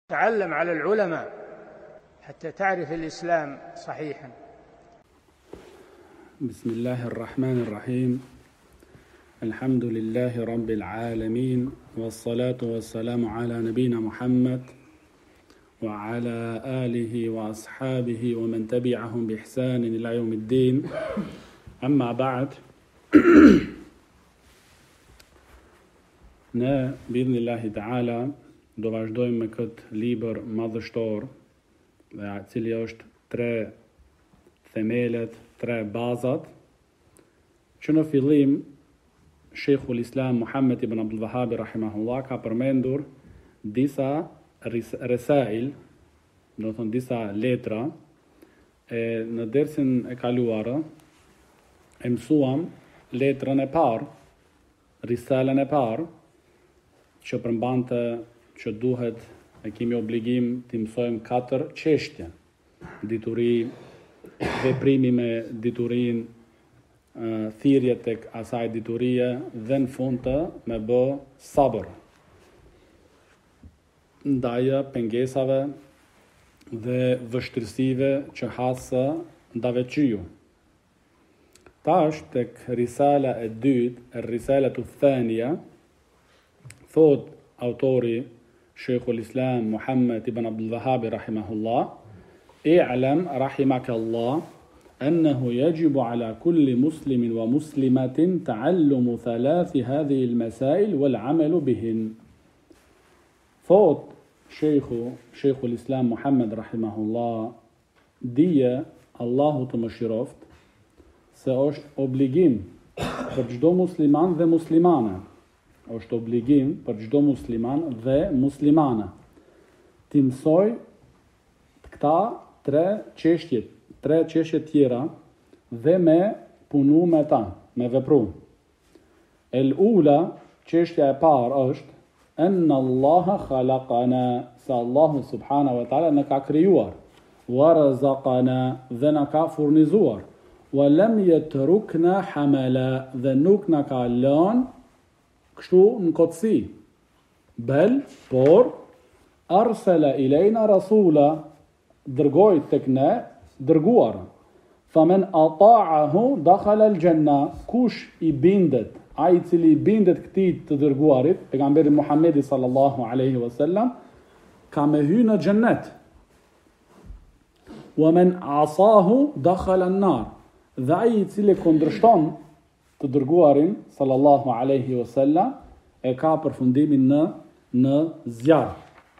تعلم على العلماء حتى تعرف الإسلام صحيحا. بسم الله الرحمن الرحيم. الحمد لله رب العالمين، والصلاة والسلام على نبينا محمد وعلى آله وأصحابه ومن تبعهم بإحسان إلى يوم الدين. أما بعد. Ne, bidhnillahi ta'ala, do vazhdojmë me këtë libër madhështor, dhe cili është 3 themelet, 3 bazat, që në fillim Sheikhul Islam Muhammed ibn Abdul Wahhab rahimahullah ka përmendur disa resail, do thonë disa letra, e në dersin e kaluar e mësuam letrën e parë, risalën e parë, që përmbante që duhet e kemi obligim të mësojmë 4 çështje: dituri, veprimi me diturin, thirrje tek asaj diturie dhe në fund të me bë sabër ndaj pengesave dhe vështirësive që hasë ndave qyju. Tash tek risala e dytë, risalatu thania, thot autori Sheikhul Islam Muhammed ibn Abdul Wahhab rahimahullah: i'lam rahimakallah أنه يجب على كل مسلم ومسلمة تعلم 3 هذه المسائل والعمل بهن. Thot Sheikhul Islam Muhammed rahimahullah, dije Allahu të mëshiroft se është obligim për çdo musliman dhe muslimane, është obligim për çdo musliman dhe muslimane të mësoj këta 3 çështje tjera dhe me punu me ta, me vepru. El ula, çështja e parë është anna Allaha khalaqana, se Allahu subhanahu wa taala na ka krijuar, wa razaqana, dhe na ka furnizuar, wa lam yatrukna hamala, dhe nuk na ka lënë kështu në kotësi, por arsala ilejna rasula, dërgoj tek ne dërguar. Famen ata'ahu dakhala al-janna, kush i bindet, ai i cili i bindet këtij të dërguarit, pejgamberit Muhamedi sallallahu alaihi wasallam, ka me hyrë në xhennet. Wa men asahu dakhala an-nar, dhe ai i cili kundërshton të dërguarin sallallahu alaihi wasallam e ka përfundimin në zjarr.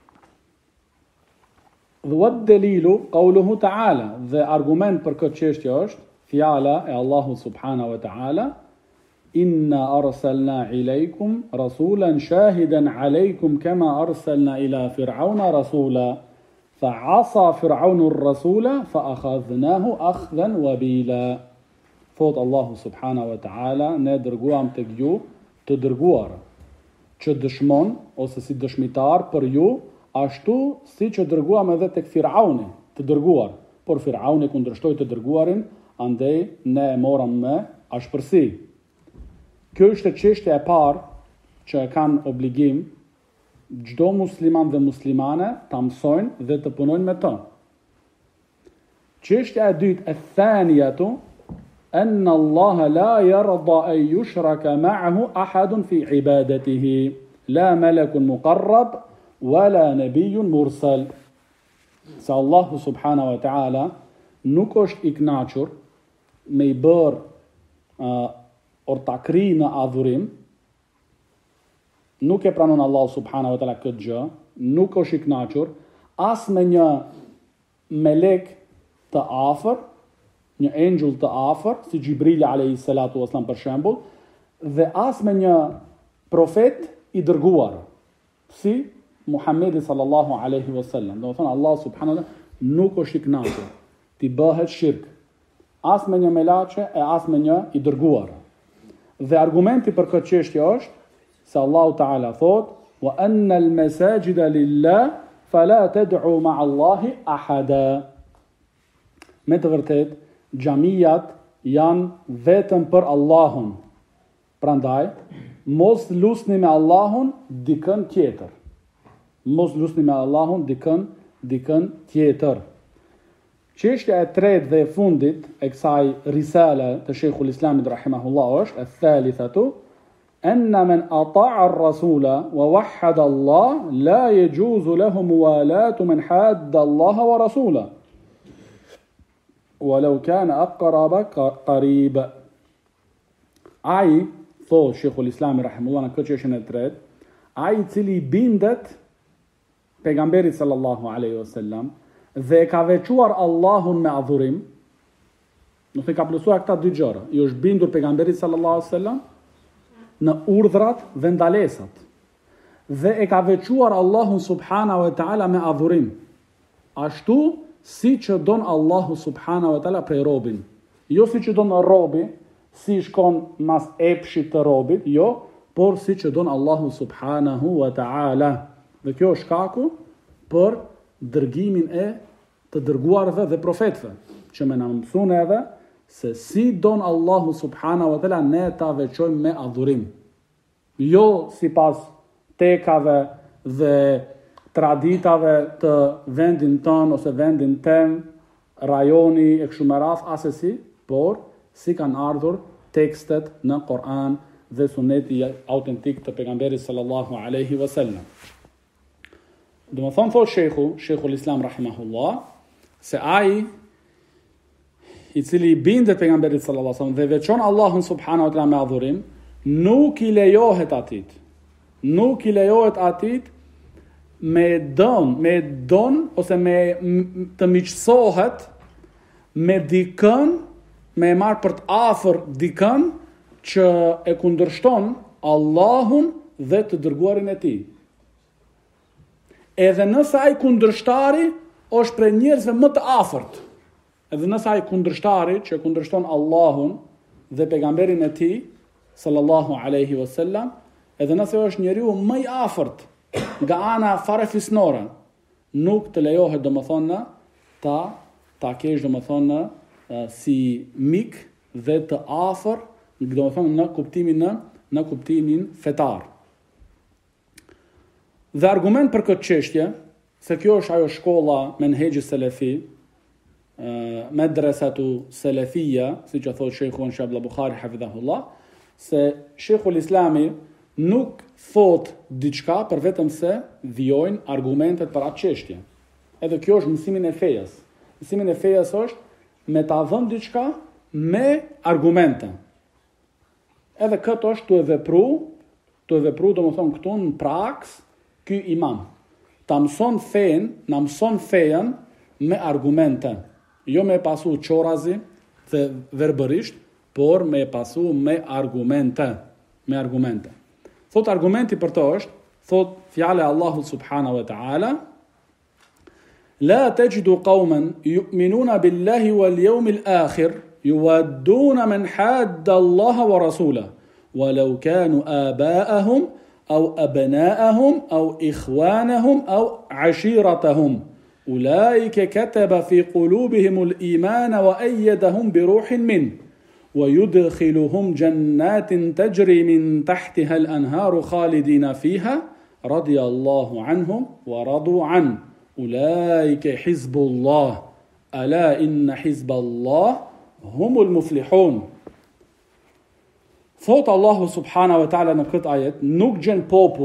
Dhe delilu qauluhu ta'ala, dhe argument për këtë çështje është fjala e Allahu subhanahu wa ta'ala: inna arsalna ilaykum rasulan shahidan alaykum kama arsalna ila fir'auna rasula fa'asa fir'aunu ar-rasula fa'akhadhnahu akhdhan wabila. Thot Allahu subhanahu wa ta'ala, ne dërguam tek ju të dërguar që dëshmon ose si dëshmitar për ju, ashtu si që dërguam edhe tek Firauni të dërguar, por Firauni kundërshtoi të dërguarin, andej ne e morëm me ashpërsi. Kjo është çështja e parë që e kanë obligim çdo musliman dhe muslimane ta mësojnë dhe të punojnë me të. Çështja e dytë, e thaniyatu, أن الله لا يرضى أن يشرك معه أحد في عبادته لا ملك مقرب ولا نبي مرسل. Se Allahu subhanahu wa ta'ala nuk është i kënaqur me i bërë ortakri në adhurim, nuk e pranon Allahu subhanahu wa ta'ala këtë gjë, nuk është i kënaqur as me një melek të afër, një engjëll të afër, si Gjibrili alayhi salatu wasallam për shembull, dhe as me një profet i dërguar, si Muhamedi sallallahu alaihi wasallam. Do të thonë Allah subhanahu wa taala nuk është i kënaqur ti bëhet shirk as me një melaçe e as me një i dërguar. Dhe argumenti për këtë çështje është se Allahu Taala thot: wa anna al-masajida lillah fala tad'u ma'a Allahi ahada. Me të vërtetë xhamijat janë vetëm për Allahun. Prandaj mos lusni me Allahun dikën tjetër. mos lusni me Allahun dikën tjetër. Çështja e tretë dhe e fundit e kësaj risale të Sheikhul Islamit rahimahullah është e-thalithatu anna man ata'a ar-rasula wa wahhada Allah la yajuzu lahu muwalatu man hadda Allah wa rasula walau kana aqraba qarib. Ai thot Sheikhul Islamit rahimahullah në këtë çështje e tretë, ai I cili bindet pejgamberit sallallahu alaihi wasallam dhe ka veçuar Allahun me adhurim, nëse ka plotësuar këta dy gjëra, I është bindur pejgamberit sallallahu alaihi wasallam në urdhrat dhe ndalesat, dhe e ka veçuar Allahun subhanahu wa taala me adhurim, ashtu si që don Allahu subhanahu wa taala prej robin, jo si që don robi, si shkon mas epshit të robit, jo, por si që don Allahu subhanahu wa taala. Dhe kjo është shkaku për dërgimin e të dërguarve dhe profetëve, që me na mëson edhe se si don Allahu subhanahu wa taala ne ta veçojmë me adhurim. Jo sipas tekave dhe traditave të vendin ton ose vendin tem, rajoni e kështu me radhë asesi, por si kanë ardhur tekstet në Kur'an dhe suneti autentik të pejgamberit sallallahu alaihi wasallam. Do më thonë thot Sheikhul Islam rahimahullah, se ai I cili bindet pejgamberit sallallahu alaihi wasallam dhe veçon Allahun subhanahu wa taala me adhurim, nuk I lejohet atit me don ose me të miqësohet me dikën, me marr për të afër dikën që e kundërshton Allahun dhe të dërguarin e tij. Edhe nëse ai kundërshtari është prej njerëzve më të afërt, edhe nëse ai kundërshtari që kundërshton Allahun dhe pejgamberin e tij sallallahu alaihi wasallam, edhe nëse është njeriu më I afërt nga ana farefisnore, nuk të lejohet domethënë ta kesh domethënë si mik dhe të afër, domethënë në kuptimin fetar. Dhe argument për këtë çështje, se kjo është ajo shkolla menhexhi selefi, medresatu selefia, siç e thot Sheikhu Abdullah Buhari hafidhahullah, se Sheikhul Islami nuk thot diçka për vetëm se vijojnë argumentet për atë çështje. Edhe kjo është mësimin e fejas. Mësimin e fejas është me ta dhënë diçka me argumente. Edhe këtë është të e vepru domethënë këtu në praks ky imam. Ta mëson fejen me argumente, jo me pasu çorazi dhe verbërisht, por me pasu me argumente. Thot argumenti për të është, thot fjale Allahu subhanahu wa ta'ala, la tajidu qauman yu'minuna billahi wal yawmil akhir yuwadduna man hadda Allaha wa rasulahu walau kanu aba'ahum أو أبناءهم أو إخوانهم أو عشيرتهم أولئك كتب في قلوبهم الإيمان وأيدهم بروح منه ويدخلهم جنات تجري من تحتها الأنهار خالدين فيها رضي الله عنهم ورضوا عنه أولئك حزب الله ألا إن حزب الله هم المفلحون. Thot Allahu subhanahu wa taala në këtë ajet, nuk gjen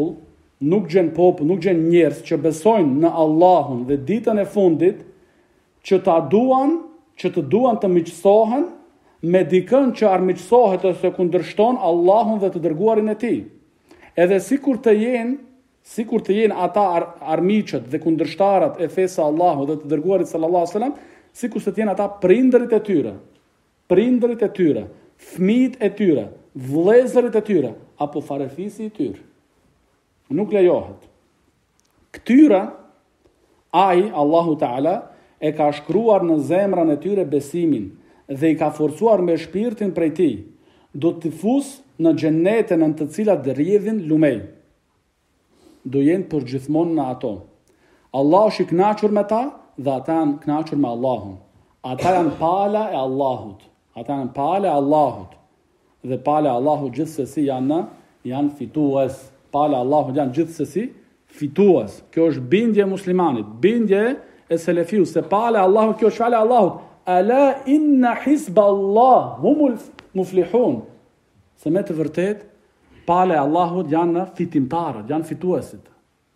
njerëz që besojnë në Allahun dhe ditën e fundit që të duan të miqësohen me dikën që armiqësohet ose kundërshton Allahun dhe të dërguarin e tij. Edhe sikur të jenë ata armiqët dhe kundërshtarët e fesë së Allahut dhe të dërguarit sallallahu alaihi wasallam, sikur të jenë ata prindërit e tyre, fëmijët e tyre, vëllezërit e tyre, apo farefisi I tyre. Nuk lejohet. Këtyre, Allahu Ta'ala, e ka shkruar në zemrën e tyre besimin dhe I ka forcuar me shpirtin prej tij, do të fus në xhenete në të cilat rrjedhin lumej. Do jenë për gjithmonë në ato. Allah është I kënaqur me ta dhe ata janë kënaqur me Allahun. Ata janë pala e Allahut. Dhe pala e Allahut gjithsesi janë fitues. Pala e Allahut janë gjithsesi fitues. Kjo është bindje e muslimanit, bindje e selefiu, se pale Allahut, kjo është fjala e Allahut. Ala inna hisba Allah humul muflihun. Se me të vërtet, pale Allahut janë fitimtarët, janë fituesit.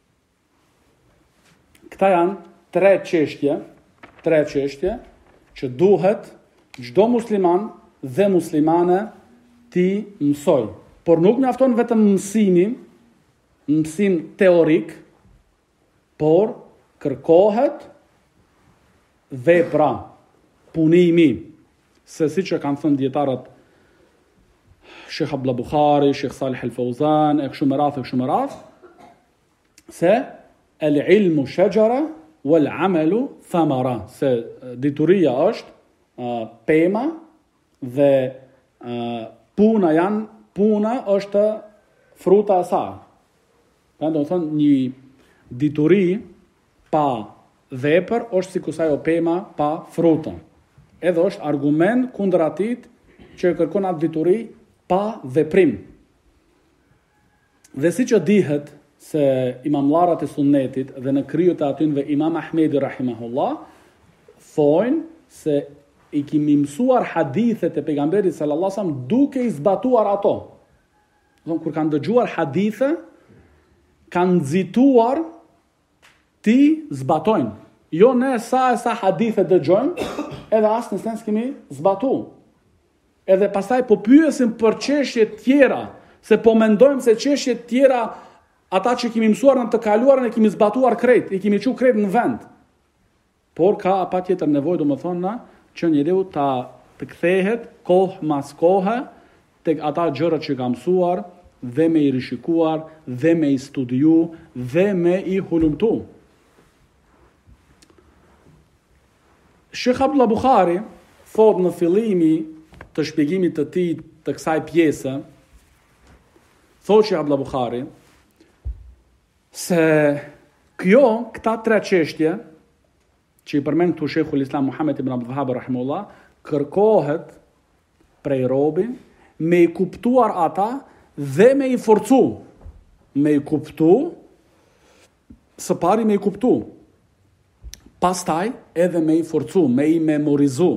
Këta janë tre çështje që duhet çdo musliman dhe muslimane ti mësoj. Por nuk mjafton vetëm mësim teorik, por kërkohet vepra, punimi, se si që kanë thënë dietarët Sheikh Abdullah Bukhari, Sheikh Salih Al-Fauzan, e kështu me radhë, se el-ilmu shajara wal amalu thamara, se dituria është pema dhe puna është fruta e saj. Do të thonë një dituri pa vepër është sikur ajo pema pa fruta. Edhe është argument kundër atit që kërkon atë dituri pa veprim. Dhe si që dihet se imamlarët e sunnetit dhe në kryet e atynve Imam Ahmedi rahimahullah thojnë se i kimi mësuar hadithet e pejgamberit sallallahu alaihi wasallam duke i zbatuar ato. Don kur kanë dëgjuar hadithe, kanë nxituar ti zbatojnë. Jo ne sa hadithe dëgjojmë, edhe as në sens kemi zbatu. Edhe pastaj po pyesim për çështje tjera, se po mendojmë se çështje tjera ata që kemi mësuar në të kaluarën e kemi zbatuar krejt, i kemi çu krejt në vend. Por ka patjetër nevojë domethënë që njeriu të kthehet kohë mas kohe tek ata gjërat që ka mësuar dhe me i rishikuar dhe me i studiu dhe me i hulumtu. Sheikh Abdullah Bukhari thot në fillimi të shpjegimit të tij të kësaj pjese, thot Sheikh Abdullah Bukhari se këta tre çështje që i përmend këtu Sheikhul Islam Muhammad ibn Abdul Wahhab rahimahullah, kërkohet prej robi me i kuptuar ata dhe me i forcu. Me i kuptu, së pari me i kuptu. Pastaj edhe me i forcu, me i memorizu.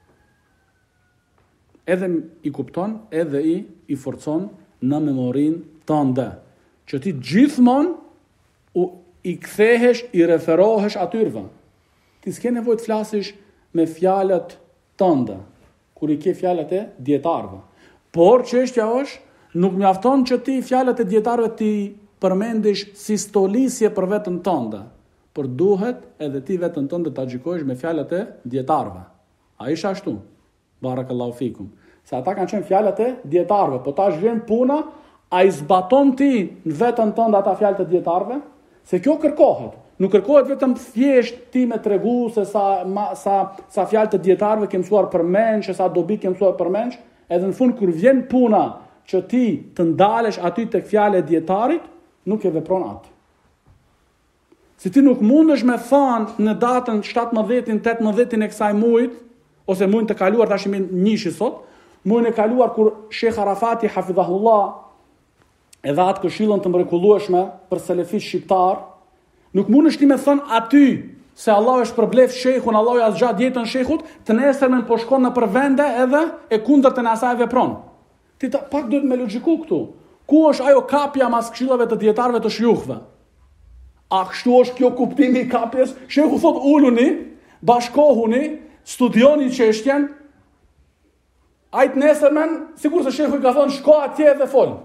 Edhe i kupton, edhe i forcon në memorin tënde. Që ti gjithmonë i kthehesh, i referohesh atyrve. Ti s'ke nevojë të flasish me fjalët tënde, kur i ke fjalët e dietarëve. Por çështja është, nuk mjafton që ti fjalët e dietarëve ti përmendish si stolisje për veten tënde, por duhet edhe ti veten tënde ta gjikosh me fjalët e dietarëve. A isha ashtu? Barakallahu fikum. Se ata kanë qenë fjalët e dietarëve, po tash vjen puna, a i zbaton ti në veten tënde ata fjalët e dietarëve? Se kjo kërkohet. Nuk kërkohet vetëm thjesht ti me tregu se sa fjalë të dietarëve ke mësuar përmend, sa dobi ke mësuar përmend, edhe në fund kur vjen puna që ti të ndalesh aty tek fjala e dietarit, nuk e vepron atë. Si ti nuk mundesh me thënë në datën 17-in, 18-in e kësaj mujit, ose mujin të kaluar, tash jemi njëshi sot, mujin e kaluar kur Sheikh Arafati hafidhahullah e dha atë këshillën të mrekullueshme për selefisht shqiptar. Nuk mundesh ti me thënë aty se Allah është përblef shejkhun, Allah ja zgjat jetën shejkhut, të nesërmen po shkon në për vende edhe e kundërtën e asaj vepron. Ti pak duhet me logjiku këtu. Ku është ajo kapja mas këshillave të dietarëve të shjuhve? A kështu është kjo kuptimi i kapjes? Shejhu thot uluni, bashkohuni, studioni çështjen. Ajt nesërmen, sikur se shejhu i ka thënë shko atje dhe fol.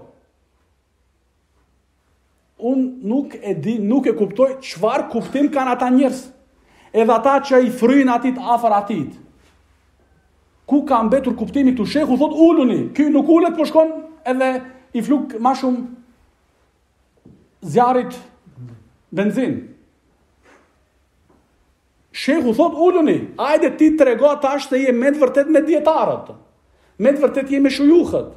Unë nuk e di, nuk e kuptoj çfarë kuptim kanë ata njerëz. Edhe ata që i fryn atit afër atit. Ku ka mbetur kuptimi këtu? Shehu thot uluni. Ky nuk ulet, po shkon edhe i fluk më shumë zjarrit benzin. Shehu thot uluni. Hajde ti trego tash se je me të vërtet me dietarët. Me të vërtet je me shujuhët.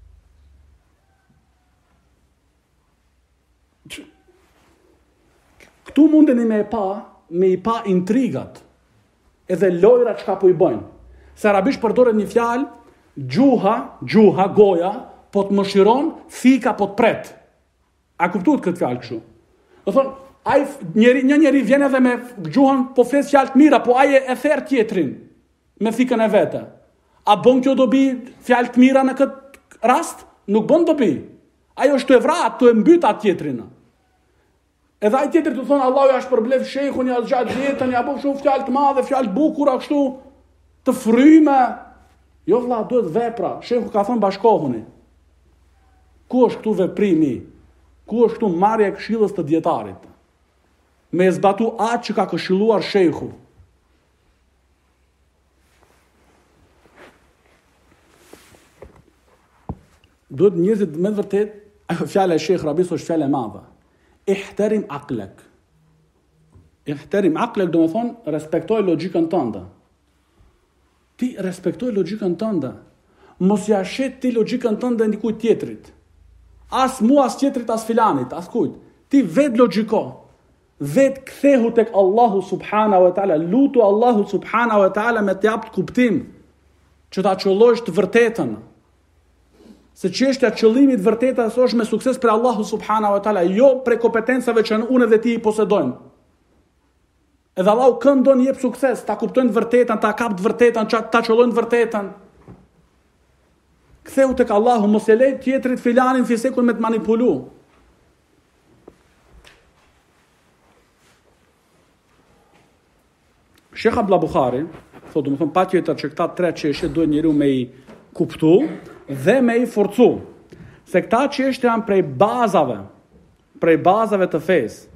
Këtu mundeni me i pa intrigat edhe lojrat çka po i bëjnë. Se arabisht përdoret një fjalë, gjuha, goja, po të mëshiron, fika po të pret. A kuptuat këtë fjalë kështu? Do thonë, një njeri vjen edhe me gjuhën po flet fjalë të mira, po ai e therr tjetrin me fikën e vete. A bën kjo dobi fjalë të mira në këtë rast? Nuk bën dobi. Ajo është të evrat, të mbyt atë tjetrin. Edhe ai tjetri të thonë Allahu ja shpërblef shejkhun, ja zgjat jetën, ja bën shumë fjalë të madhe, fjalë të bukura kështu, të fryme. Jo vëlla, duhet vepra. Shejhu ka thënë bashkohuni. Ku është këtu veprimi? Ku është këtu marrja e këshillës të dietarit? Me zbatu atë që ka këshilluar shejhu. Duhet njerëzit me vërtet, fjala e Shejh Rabis është fjala e madhe. Ihtarim aqlak. Ihtarim aqlak do të thonë respektoj logjikën tënde. Ti respektoj logjikën tënde. Mos ja shet ti logjikën tënde ndikujt tjetrit. As mua, as tjetrit, as filanit, as kujt. Ti vet logjiko. Vet kthehu tek Allahu subhanahu wa taala, lutu Allahu subhanahu wa taala me të jap kuptim që ta qollosh të vërtetën. Se çështja e qëllimit vërtetas është me sukses për Allahu subhanahu wa taala, jo për kompetencave që unë dhe ti i posedojmë. Edhe Allahu këndon jep sukses, ta kuptojnë të vërtetën, ta kap të vërtetën, ta qollojnë të vërtetën. Ktheu tek Allahu, mos e lej tjetrit filanin fisekun me të manipulu. Shekha Abdullah Bukhari thotë, më thonë patjetër që këta 3 çështje duhet njeriu me i kuptu dhe me i forcu. Se këta çështje janë prej bazave të fesë.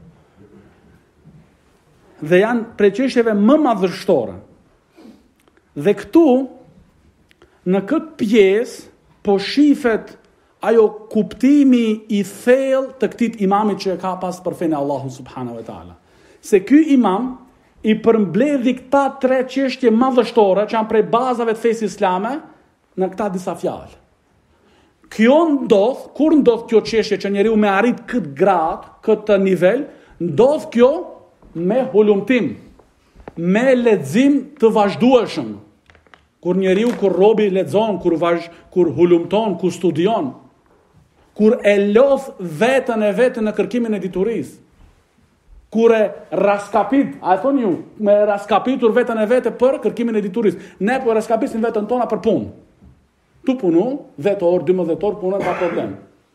Dhe janë prej çështjeve më madhështore. Dhe këtu në këtë pjesë po shifet ajo kuptimi i thellë të këtij imamit që e ka pas për fenë Allahu subhanahu wa taala. Se ky imam i përmbledhi këta 3 çështje madhështore që janë prej bazave të fesë islame në këta disa fjalë. Kur ndodh kjo çështje që njeriu me arrit këtë grad, këtë nivel, ndodh kjo me hulumtim, me lexim të vazhdueshëm. Kur robi lexon, kur hulumton, kur studion, kur e lodh veten në kërkimin e diturisë, kur e raskapit, a e thoni ju, me raskapitur veten e vete për kërkimin e diturisë. Ne po raskapisim veten tona për punë. Tu punu, 10 orë, 12 orë, punën pa problem.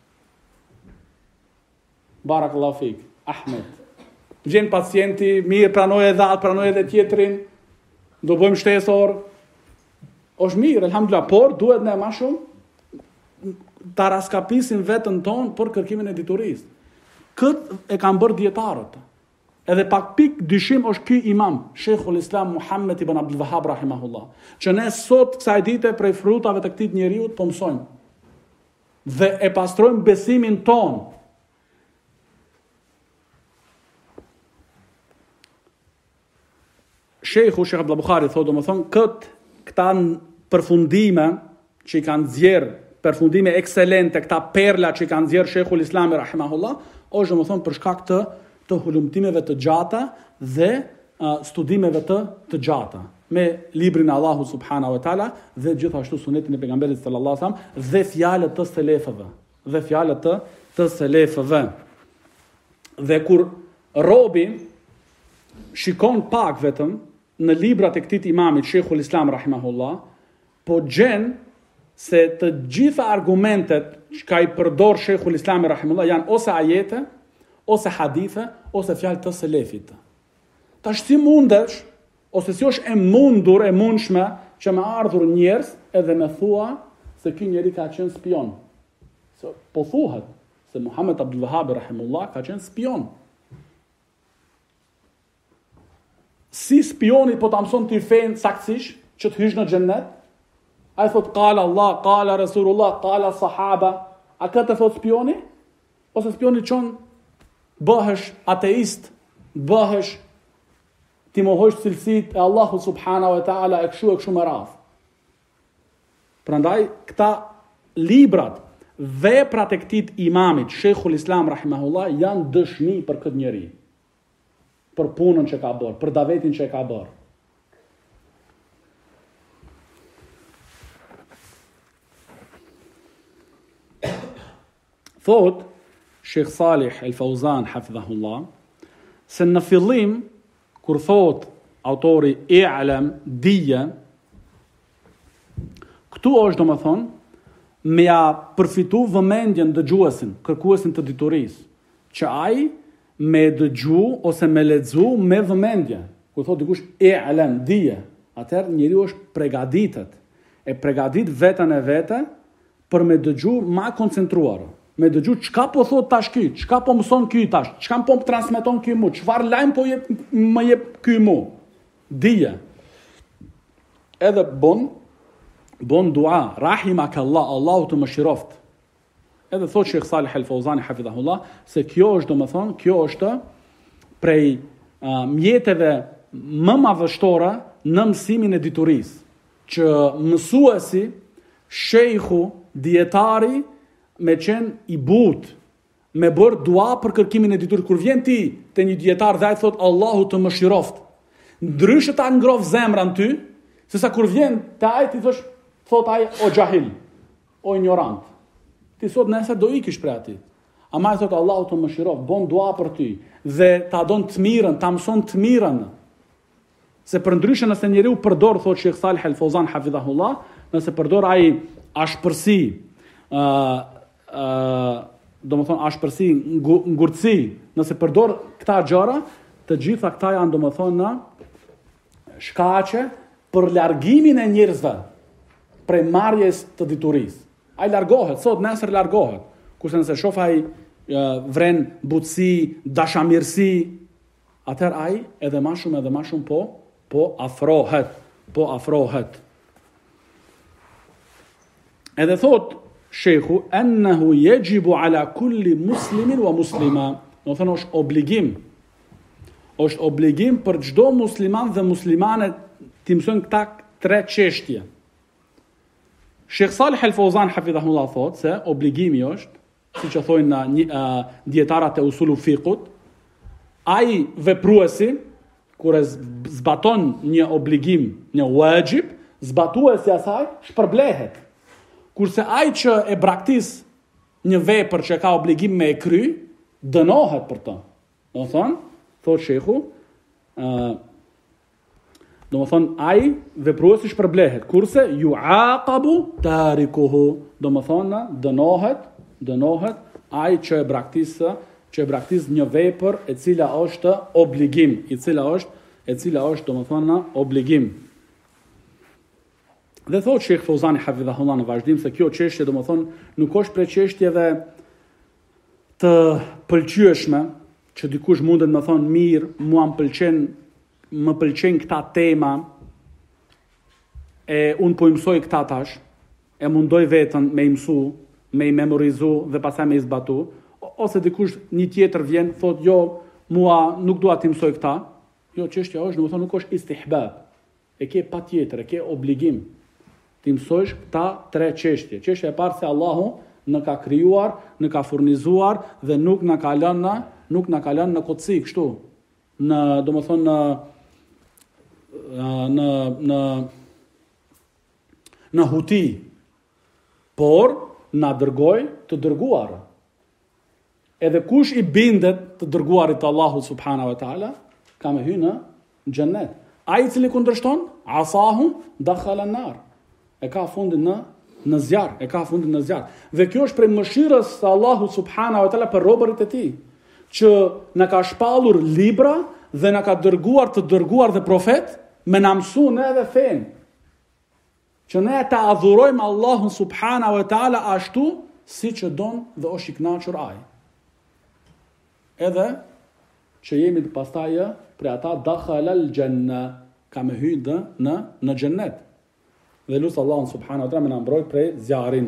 Barakallahu fik, Ahmed. Gjen pacienti, mirë, pranoj edhe atë, pranoj edhe tjetrin, do bëjmë shtesor. Është mirë, elhamdulillah, por duhet ne më shumë ta raskapisim veten tonë për kërkimin e diturisë. Këtë e kanë bërë dietarët. Edhe pak pik dyshim është ky imam, Sheikhul Islam Muhammed ibn Abdul Wahhab rahimahullah, që ne sot kësaj dite prej frutave të këtij njeriu po mësojmë. Dhe e pastrojmë besimin ton. Sheikh Abdullah Bukhari thotë, domethënë këta përfundime që i kanë nxjerr, përfundime ekselente, këta perla që i kanë nxjerr Sheikhul Islam rahimahullah, është domethënë për shkak të hulumtimeve të gjata dhe studimeve të gjata me librin e Allahut subhanahu wa taala dhe gjithashtu sunetin e pejgamberit sallallahu alaihi wasallam dhe fjalët të selefëve. Dhe kur robi shikon pak vetëm në librat e këtij imamit Sheikhul Islam rahimahullah, po gjen se të gjitha argumentet që ka i përdor Sheikhul Islam rahimahullah janë ose ajete, ose hadithe, ose fjalë të selefit. Tash si mundesh, ose si është e mundshme që me ardhur njerëz edhe me thua se ky njeri ka qenë spion. Po thuhet se Muhammed Abdul Wahhab rahimullah ka qenë spion. Si spioni po ta mëson ti fen saktësisht që të hysh në xhennet? Ai thot qala Allah, qala Rasulullah, qala sahaba. A këtë thot spioni? Ose spioni çon bëhesh ateist, ti mohojsh cilësitë e Allahu subhanahu wa taala e kështu me radhë. Prandaj këta librat, veprat e këtij imamit Sheikhul Islam rahimahullah janë dëshmi për këtë njeri, për punën që ka bërë, për davetin që ka bërë. Thot Sheikh Salih Al-Fawzan hafidhahullah, se në fillim kur thot autori i'lam dija, këtu është domethënë me ja përfitu vëmendjen dëgjuesin, kërkuesin të diturisë, që ai me dëgju ose me lexu me vëmendje. Kur thot dikush i'lam dija, atëherë njeriu është përgatitet, e përgatit veten e vete për me dëgju ma koncentruar. Me dëgju çka po thot tash ky, çka po mëson ky tash, çka po transmeton ky mu, çfarë lajm po më jep ky mu. Dija. Edhe bon dua, rahimakallah, Allahu të mëshiroft. Edhe thot Sheikh Salih Al-Fawzani hafidhahullah, se kjo është domethënë, kjo është prej mjeteve më madhështora në mësimin e diturisë, që mësuesi, shejhu, dietari me qenë i but, me bërë dua për kërkimin e diturisë. Kur vjen ti te një dietar dhe ai thot Allahu të mëshiroft, ndryshe ta ngrov zemrën ty, sesa kur vjen te ai ti thot ai o jahil, o ignorant. Ti sot nëse do ikish prej atij. Ama ai thot Allahu të mëshiroft, bon dua për ty dhe ta don të mirën, ta mëson të mirën. Se për ndryshe nëse njeriu përdor, thot Sheikh Salih Al-Fawzan hafidhahullah, nëse përdor ai ashpërsi, domethënë ashpërsi, ngurtësi, nëse përdor këta gjëra, të gjitha këta janë domethënë shkaqe për largimin e njerëzve prej marrjes të diturisë. Ai largohet, sot nesër largohet. Kurse nëse shoh ai vren butësi, dashamirësi, atëherë ai edhe më shumë po afrohet. Edhe thot shejhu ennehu yajibu ala kulli muslimin wa muslima. Do të thonë është obligim për çdo musliman dhe muslimane të mësojnë këta tre çështje. Sheikh Salih Al-Fawzan hafidhahullah thot se obligimi është, siç e thojnë dietarët e usulu fiqut, ai vepruesi kur e zbaton një obligim, një wajib, zbatuesi asaj shpërblehet. Kurse ai që e braktis një vepër që ka obligim me e kry, dënohet për të. Do thonë, thot shehu, do më thonë, ai vepruesi shpërblehet, kurse ju aqabu tarikuhu, do më thonë, dënohet ai që e braktis një vepër e cila është obligim, e cila është do më thonë obligim. Dhe thot Sheikh Fawzani hafidhahullah në vazhdim se kjo çështje do më thonë nuk është prej çështjeve të pëlqyeshme, që dikush mundet më thonë mirë, më pëlqen këta tema, e unë po i mësoj këta tash, e mundoj vetën me i mësu, me i memorizu dhe pasaj me i zbatu, ose dikush një tjetër vjen, thot jo, mua nuk dua t'i mësoj këta, jo, çështja është, do më thonë nuk është istihbab, e ke pa tjetër, e ke obligim, t'i mësojsh këta tre çështje. Çështja e parë se Allahu në ka krijuar, në ka furnizuar dhe nuk na ka lënë në kocsi kështu. Në huti, por na dërgoi të dërguar. Edhe kush i bindet të dërguarit të Allahut subhanahu wa taala, ka me hyrë në xhennet. Ai i cili kundërshton, asahu dakhala an-nar. E ka fundin në zjarr, Dhe kjo është prej mëshirës së Allahut subhanahu wa taala për robërit e tij, që na ka shpallur libra dhe na ka dërguar të dërguar dhe profet me na mësu ne edhe fen. Që ne ta adhurojmë Allahun subhanahu wa taala ashtu siç e don dhe është i kënaqur ai. Edhe që jemi të pastaj për ata dakhala al-janna, ka me hyrë në xhennet. Dhe lusë Allahun subhanahu wa taala me na mbrojt prej zjarrin.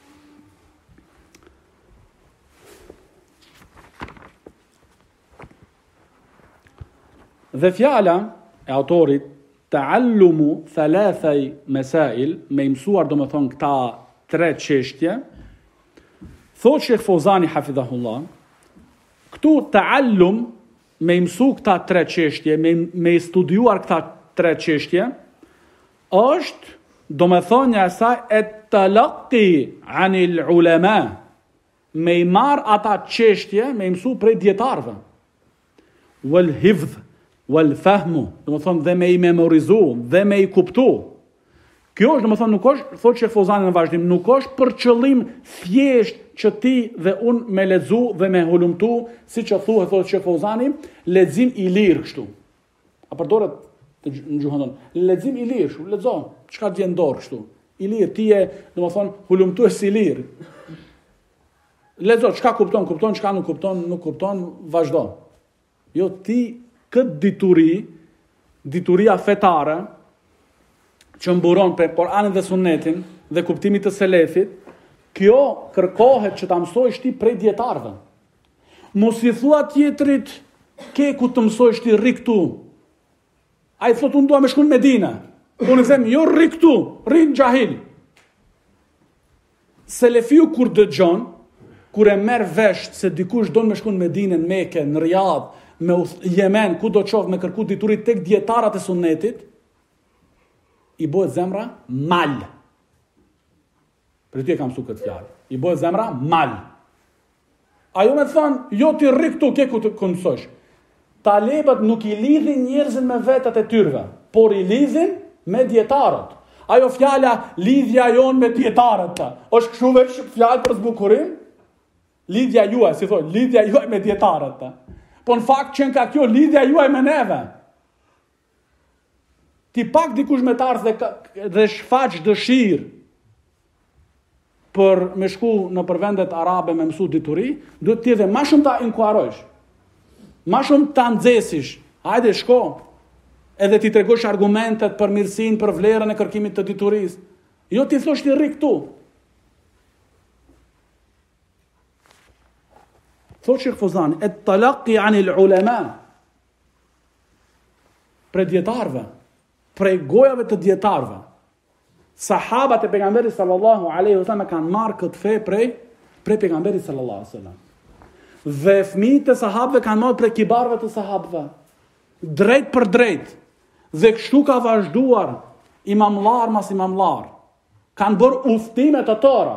Dhe fjala e autorit ta'allumu thalathai masail, me mësuar do më thonë këta tre çështje, thot Sheikh Fawzani hafidhahullah, këtu ta'allum, me mësu këta tre çështje, me studiuar këta tre çështje, është do me thonë një asaj e talaqi anil ulema, me i marr ata çështje, me i mësu prej dietarëve. Wal hifdh, wal fahmu, do të thonë dhe me i memorizu, dhe me i kuptu. Kjo është, do të thonë, nuk është, thotë Sheh Fozani në vazhdim, nuk është për qëllim thjesht që ti dhe unë me lexu dhe me hulumtu, siç e thuhet thotë Sheh Fozani, lexim i lirë kështu. A përdoret në gjuhën tonë? Lexim i lirë, kështu, lexo, çka të vjen dorë kështu. I lirë, ti je, do të thonë, hulumtues i lirë. Lexo, çka kupton, çka nuk kupton, vazhdo. Jo, ti këtë dituria fetare që mburon për Koranin dhe Sunnetin dhe kuptimit të selefit, kjo kërkohet që ta mësojsh ti prej dietarëve. Mos i thua tjetrit, ke ku të mësojsh ti rri këtu. Ai thot unë dua me shku në Medinë. Unë them jo rri këtu, rri në Xahil. Selefiu kur dëgjon, kur e merr vesh se dikush don me shku në Medinë, në Mekë, në Riyadh, me Yemen, ku do qoftë me kërku diturit tek dietarët e Sunnetit, i bëhet zemra mal. Për ty e kam mësu këtë fjalë. I bëhet zemra mal. Ajo me thonë, jo ti rri këtu, ke ku të mësosh. Talebët nuk i lidhin njerëzin me vetat e tyrve, por i lidhin me dietarët. Ajo fjala lidhja jon me dietarët, është kështu veç fjalë për zbukurim? Lidhja juaj, si thonë, lidhja juaj me dietarët. Po në fakt që ka kjo lidhja juaj me neve. Ti pak dikush me të ardhë dhe shfaq dëshirë për me shku në përvendet arabe me mësu dituri, duhet ti edhe ma shumë ta inkuarojsh, ma shumë ta nxesish, hajde shko, edhe ti tregosh argumentet për mirësinë, për vlerën e kërkimit të diturisë. Jo ti thosh ti rri këtu. Thotë Sheh Fozani, et talaqi anil ulama, prej dietarëve, prej gojave të dietarëve. Sahabat e pejgamberit sallallahu alaihi wasallam kanë marrë këtë fe prej pejgamberit sallallahu alaihi wasallam. Dhe fëmijët e sahabëve kanë marrë prej kibarëve të sahabëve. Drejt për drejt. Dhe kështu ka vazhduar imamllar mas imamllar. Kanë bërë udhëtime të tëra.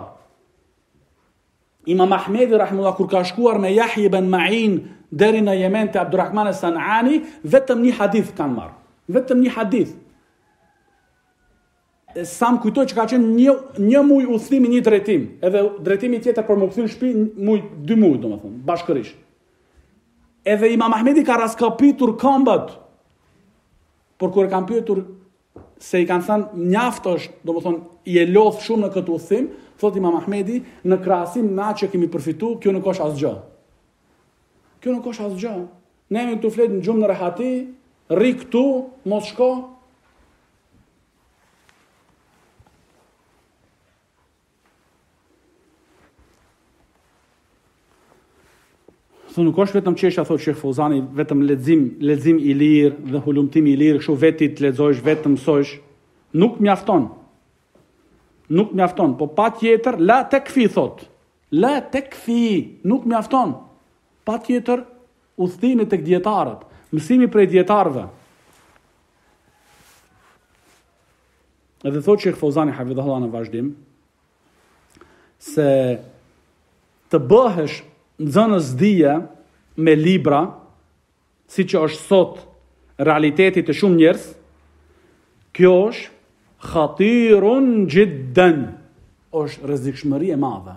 Imam Ahmedi rahimullah kur ka shkuar me Yahya ibn Ma'in deri në Yemen te Abdurrahman as-San'ani, vetëm një hadith kanë marrë. Vetëm një hadith. Sa më kujtoj që ka qenë një muj udhëtimi, një drejtim, edhe drejtimi tjetër për më kthy në shtëpi 2 muj, domethënë, bashkërisht. Edhe Imam Ahmedi ka raskapitur këmbët. Por kur e kanë pyetur se i kanë thënë mjaft është, domethënë, i e lodh shumë në këtë udhëtim, thot Imam Ahmedi, në krahasim me atë që kemi përfituar, kjo nuk është asgjë. Kjo nuk është asgjë. Ne jemi këtu flet në gjumë në rehati, rri këtu, mos shko. Thë nuk është vetëm çështja, thotë Sheh Fozani, vetëm lexim i lirë dhe hulumtim i lirë, kështu veti të lexosh, vetëm mësosh, nuk mjafton. Nuk mjafton, po patjetër la tekfi thot. La tekfi, nuk mjafton. Patjetër udhëtimi tek dietarët, mësimi prej dietarëve. Edhe thotë Sheh Fozani hafidhullah në vazhdim se të bëhesh nxënës dije me libra, si që është sot realiteti të shumë njerëz, kjo është khatirun jiddan, është rrezikshmëri e madhe.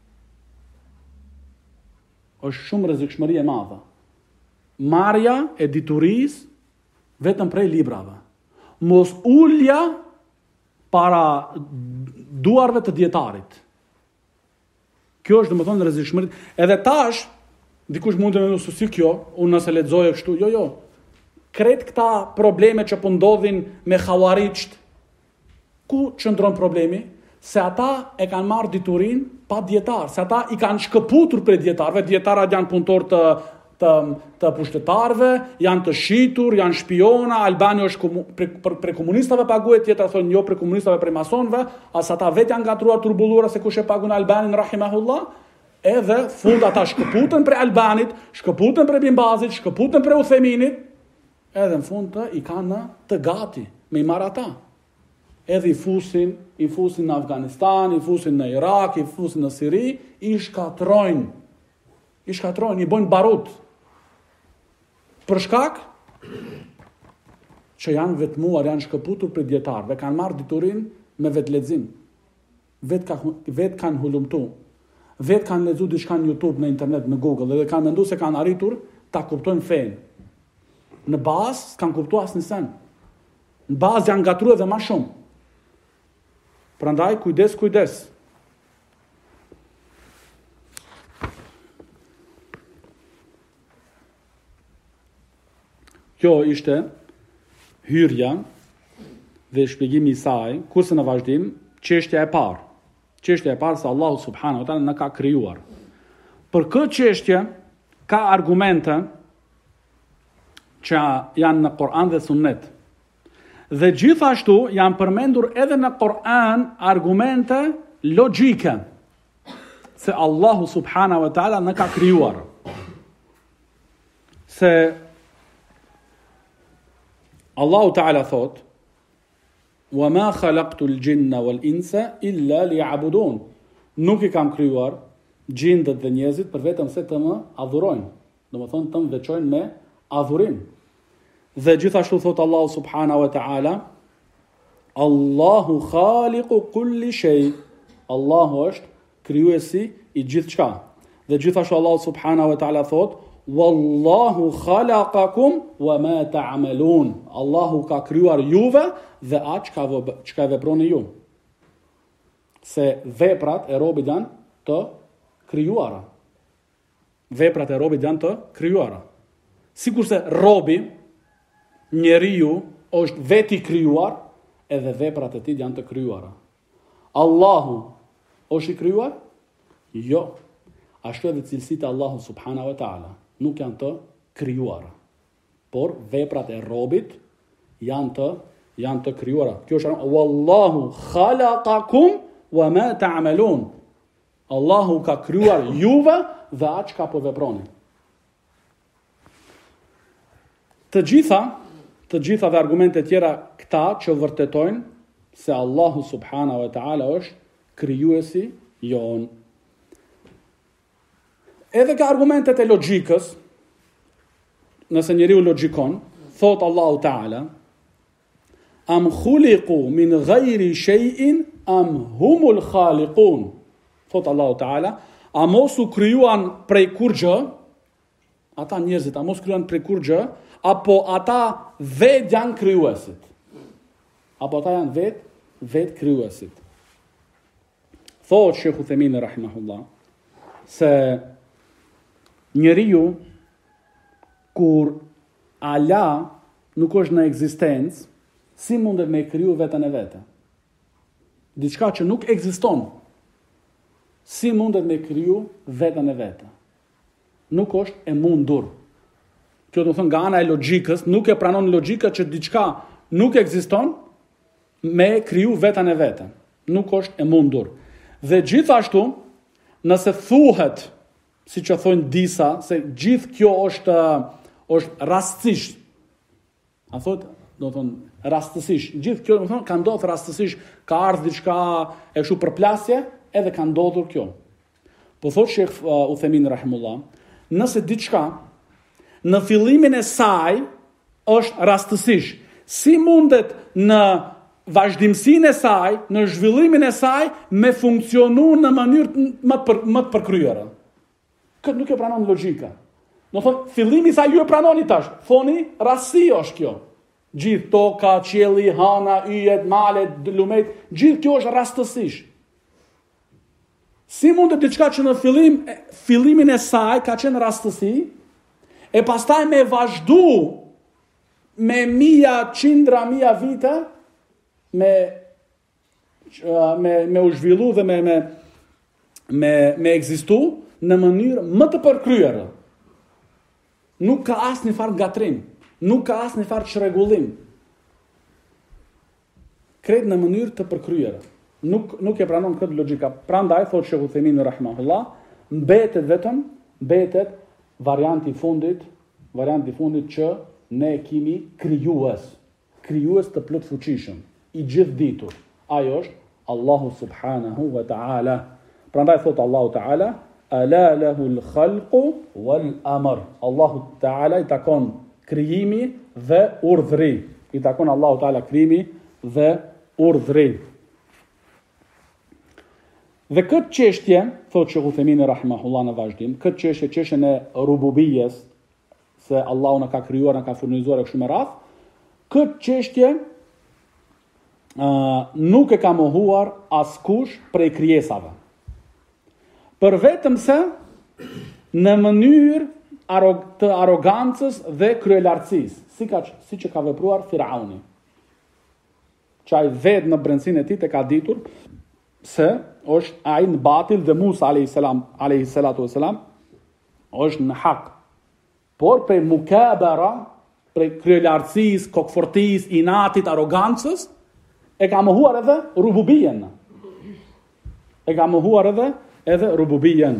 Është shumë rrezikshmëri e madhe. Marrja e diturisë vetëm prej librave. Mos ulja para duarve të dietarit. Kjo është domethënë rrezikshmëri. Edhe tash dikush mund të më thosë si kjo, unë nëse lexoj kështu, jo. Kret këta probleme që po ndodhin me xhawarixht, ku çndron problemi? Se ata e kanë marrë diturin pa dietar, se ata i kanë shkëputur prej dietarëve, dietarët janë punëtor të pushtetarëve, janë të shitur, janë shpiona, Albani është për komunistave paguhet, tjetra thonë jo për komunistave për masonëve, as ata vetë janë gatruar turbulluara se kush e pagun Albanin rahimahullah, edhe fund ata shkëputën për Albanit, shkëputën për Ibn Bazit, shkëputën për Uthayminit, edhe në fund i kanë të gati me i marrë ata. edhe i fusin në Afganistan, i fusin në Irak, i fusin në Siri, i shkatrojnë, i bojnë barut. Për shkak që janë vetmuar, janë shkëputur për dietarëve, kanë marrë diturin me vetlexim. Vet kanë hulumtu. Vet kanë lexuar diçka në YouTube, në internet, në Google, dhe kanë menduar se kanë arritur ta kuptojnë fen. Në bazë s'kan kuptuar asnjë. Në bazë janë gatruar edhe më shumë. Prandaj kujdes. Kjo ishte hyrja dhe shpjegimi i saj, kurse në vazhdim çështja e parë. Çështja e parë se Allahu subhanahu wa taala na ka krijuar. Për këtë çështje ka argumente që janë në Kur'an dhe Sunnet. Dhe gjithashtu janë përmendur edhe në Kur'an argumente logjike se Allahu subhanahu wa taala na ka krijuar. Se Allahu taala thot: "Wa ma khalaqtu al-jinna wal-insa illa liya'budun." Nuk I kam krijuar gjindët dhe njerëzit për vetëm se të më adhurojnë. Domethënë të më veçojnë me adhurim. Dhe gjithashtu thot Allahu subhanahu wa ta'ala: "Allahu khaliqu kulli shay." Allahu është krijuesi I gjithçka. Dhe gjithashtu Allahu subhanahu wa ta'ala thot: "Wallahu khalaqakum wa ma ta'malun." Allahu ka krijuar juve dhe atë çka veproni ju. Se veprat e robit janë të krijuara. Veprat e robit janë të krijuara. Sikurse robi, njeriu është veti krijuar, edhe veprat e tij janë të krijuara. Allahu është I krijuar? Jo. Ashtu edhe cilësitë e Allahut subhanahu wa taala nuk janë të krijuara. Por veprat e robit janë të krijuara. Kjo është Wallahu khalaqakum wa ma ta'malun. Allahu ka krijuar juve dhe atë çka po veproni. Të gjitha dhe argumente tjera këta që vërtetojnë se Allahu subhanahu wa ta'ala është krijuesi jon. Edhe ka argumentet e logjikës, nëse njeriu logjikon, thot Allahu ta'ala: "Am khuliqu min ghayri shay'in am humul khaliqun." Thot Allahu ta'ala: "A mos u krijuan prej kurgjë?" Ata njerëzit, a mos krijuan prej kurgjë? Apo ata vetë janë krijuesit? Apo ata janë vetë krijuesit? Thot Sheikh Uthaymin rahimahullah se njeriu kur Allah nuk është në ekzistencë, si mundet me kriju veten e vete? Diçka që nuk ekziston, si mundet me kriju veten e vete? Nuk është e mundur. Kjo do të thonë nga ana e logjikës, nuk e pranon logjika që diçka nuk ekziston me kriju veten e vete. Nuk është e mundur. Dhe gjithashtu, nëse thuhet, si që thonë disa, se gjithë kjo është rastësisht. A thotë, do të thonë rastësisht. Gjithë kjo do të thonë ka ndodhur rastësisht, ka ardhur diçka e kështu përplasje, edhe ka ndodhur kjo. Po thotë Sheikh Uthaymin rahimullah, nëse diçka në fillimin e saj është rastësisht, si mundet në vazhdimsinë e saj, në zhvillimin e saj, me funksionu në mënyrë më të përkryer? Këtë nuk e pranon logjika. Do thonë, fillimi i saj ju e pranoni tash. Thoni, rastësi është kjo. Gjithë toka, qielli, hana, yjet, malet, lumet, gjithë kjo është rastësisht. Si mundet diçka që në fillimin e saj ka qenë rastësi, e pastaj me vazhdu me qindra vite, me u zhvillu dhe me ekzistu në mënyrë më të përkryer. Nuk ka asnjë farë gatrim, nuk ka asnjë farë çrregullim. Krejt në mënyrë të përkryer. Nuk e pranon këtë logjika. Prandaj thotë Sheikh Uthaymin rahimahullah, mbetet varianti i fundit që ne kemi krijues të plot fuqishëm, i gjithë ditur. ai është Allahu subhanahu wa ta'ala. Prandaj thot Allahu ta'ala, ala lahu al-khalqu wal-amr. Allahu ta'ala i takon krijimi dhe urdhri. I takon Allahu ta'ala krijimi dhe urdhri. Dhe këtë çështje, thot Sheikh Uthemini rahimahullah në vazhdim, këtë çështje, çështjen e rububijes, se Allahu na ka krijuar, na ka furnizuar kështu me radhë, këtë çështje nuk e ka mohuar askush prej krijesave. Për vetëm se në mënyrë të arrogancës dhe kryelartësisë, siç e ka vepruar Firauni. Çaj vetë në brendsinë e tij të ka ditur se është ai në batil dhe Musa alayhi salatu wasalam është në hak. Por prej mukabara, prej kryelartësisë, kokfortisë, inatit, arrogancës, e ka mohuar edhe rububijen. E ka mohuar edhe rububijen.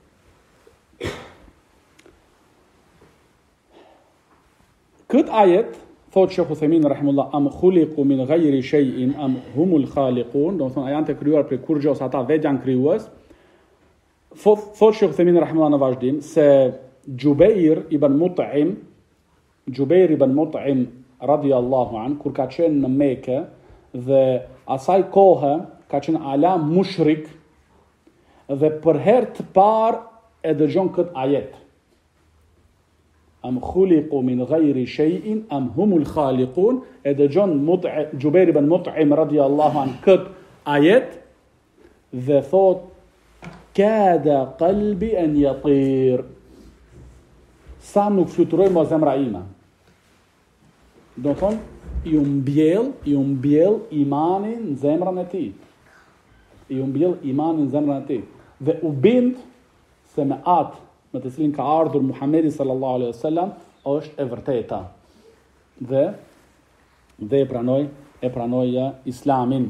Këtë ajet, thot Sheikh Uthemini rahimullah, am khuliqu min ghayri shay'in am humul khaliqun, do të thonë a janë të krijuar prej kurrë ose ata vetë janë krijues. Thot Sheikh Uthemini rahimullah në vazhdim se Jubair ibn Mut'im radiyallahu an, kur ka qenë në Mekë dhe asaj kohë ka qenë ala mushrik dhe për herë të parë e dëgjon këtë ajet. Am khuliqu min ghayri shay'in am humul khaliqun, e dëgjon Jubair ibn Mut'im radiyallahu an kët ajet dhe thot kada qalbi an yatir. Sa nuk fluturoj më zemra ime. Do thonë, i umbjell imanin në zemrën e tij. Dhe u bind se me atë me të cilin ka ardhur Muhamedi sallallahu alaihi wasallam është e vërteta. Dhe e pranoi Islamin.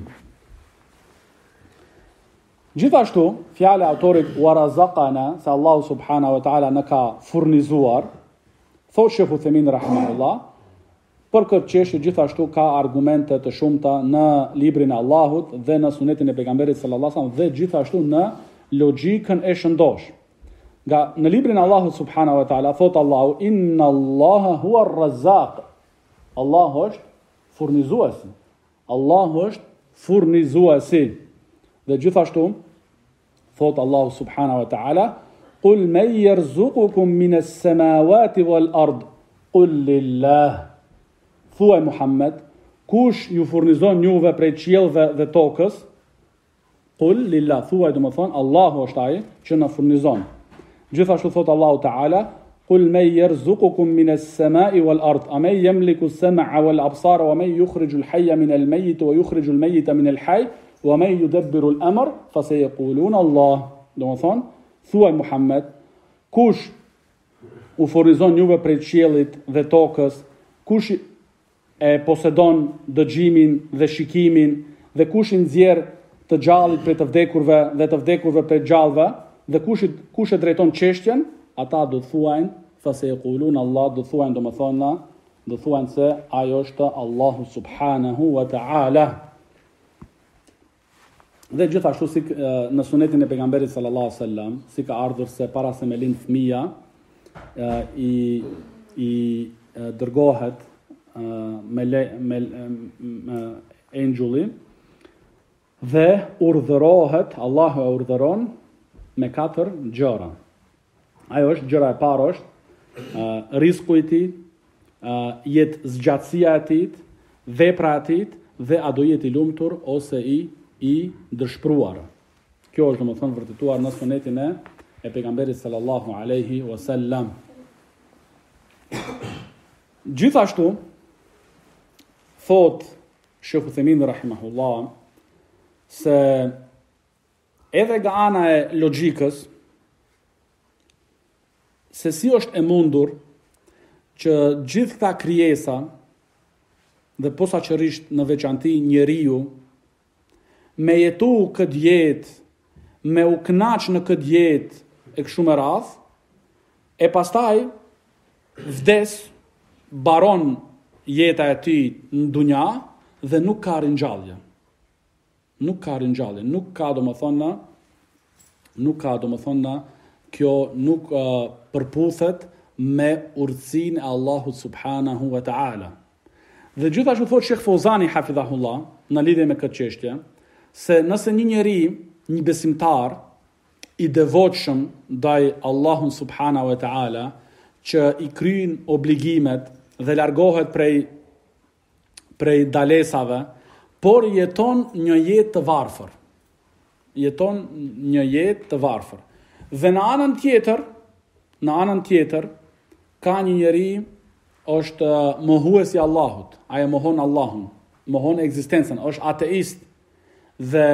Gjithashtu, fjala e autorit warazaqana, se Allahu subhanahu wa taala na ka furnizuar, thot Sheikh Uthemini rahimahullah, për këtë çështje gjithashtu ka argumente të shumta në librin e Allahut dhe në sunetin e pejgamberit sallallahu alaihi wasallam dhe gjithashtu në logjikën e shëndosh. Nga në librin e Allahut subhanahu wa taala thot Allahu inna Allaha huwa ar-razzaq. Allahu është furnizuesi. Allahu është furnizuesi. Dhe gjithashtu thot Allahu subhanahu wa taala qul man yarzuqukum min as-samawati wal ard qul lillah. Thuaj Muhammed, kush ju furnizon juve prej qiellve dhe tokës? Qul lillah, thuaj do të thonë Allahu është ai që na furnizon. Gjithashtu thot Allahu taala qul man yarzuqukum min as-sama'i wal ard am yamliku as-sam'a wal absara wa man yukhriju al-hayya min al-mayyit wa yukhriju al-mayyita min al-hayy wa man yudabbiru al-amr fa sayaquluna Allah. Do të thonë, thuaj Muhammed, kush u furnizon juve prej qiellit dhe tokës, kush e posedon dëgjimin dhe shikimin dhe kush i nxjerr të gjallit prej të vdekurve dhe të vdekurve prej gjallëve dhe kush e drejton çështjen, ata do thuajnë fa sayaquluna Allah, do thuajnë se ajo është Allahu subhanahu wa ta'ala. Dhe gjithashtu si në sunetin e pejgamberit sallallahu alaihi wasallam, si ka ardhur se para se me lind fëmia i dërgohet me engjulli dhe urdhërohet, Allahu e urdhëron me 4 gjëra. Ajo është gjëra e parë është rizku i tij, jetë zgjatësia e tij, vepra e tij dhe a do jetë i lumtur ose i dëshpëruar. Kjo është domethënë vërtetuar në sunetin e pejgamberit sallallahu alaihi wasallam. Gjithashtu thot Sheikh Uthemini rahimahullah se edhe nga ana e logjikës se si është e mundur që gjithë këta krijesa dhe posaçërisht në veçanti njeriu me jetu këtë jetë, me u kënaq në këtë jetë e kështu me radhë, e pastaj vdes, baron jeta e tij në dunja dhe nuk ka ringjallje. nuk ka ringjallje, nuk ka domethënë kjo nuk përputhet me urtësinë e Allahut subhanahu wa ta'ala. Dhe gjithashtu thot Sheikh Fozani hafidhahullah në lidhje me këtë çështje, se nëse një njeri, një besimtar i devotshëm ndaj Allahut subhanahu wa ta'ala, që i kryen obligimet dhe largohet prej dalesave, por jeton një jetë të varfër. Dhe në anën tjetër, ka një njeri është mohuesi Allahut, ajo mohon Allahun, mohon ekzistencën, është ateist dhe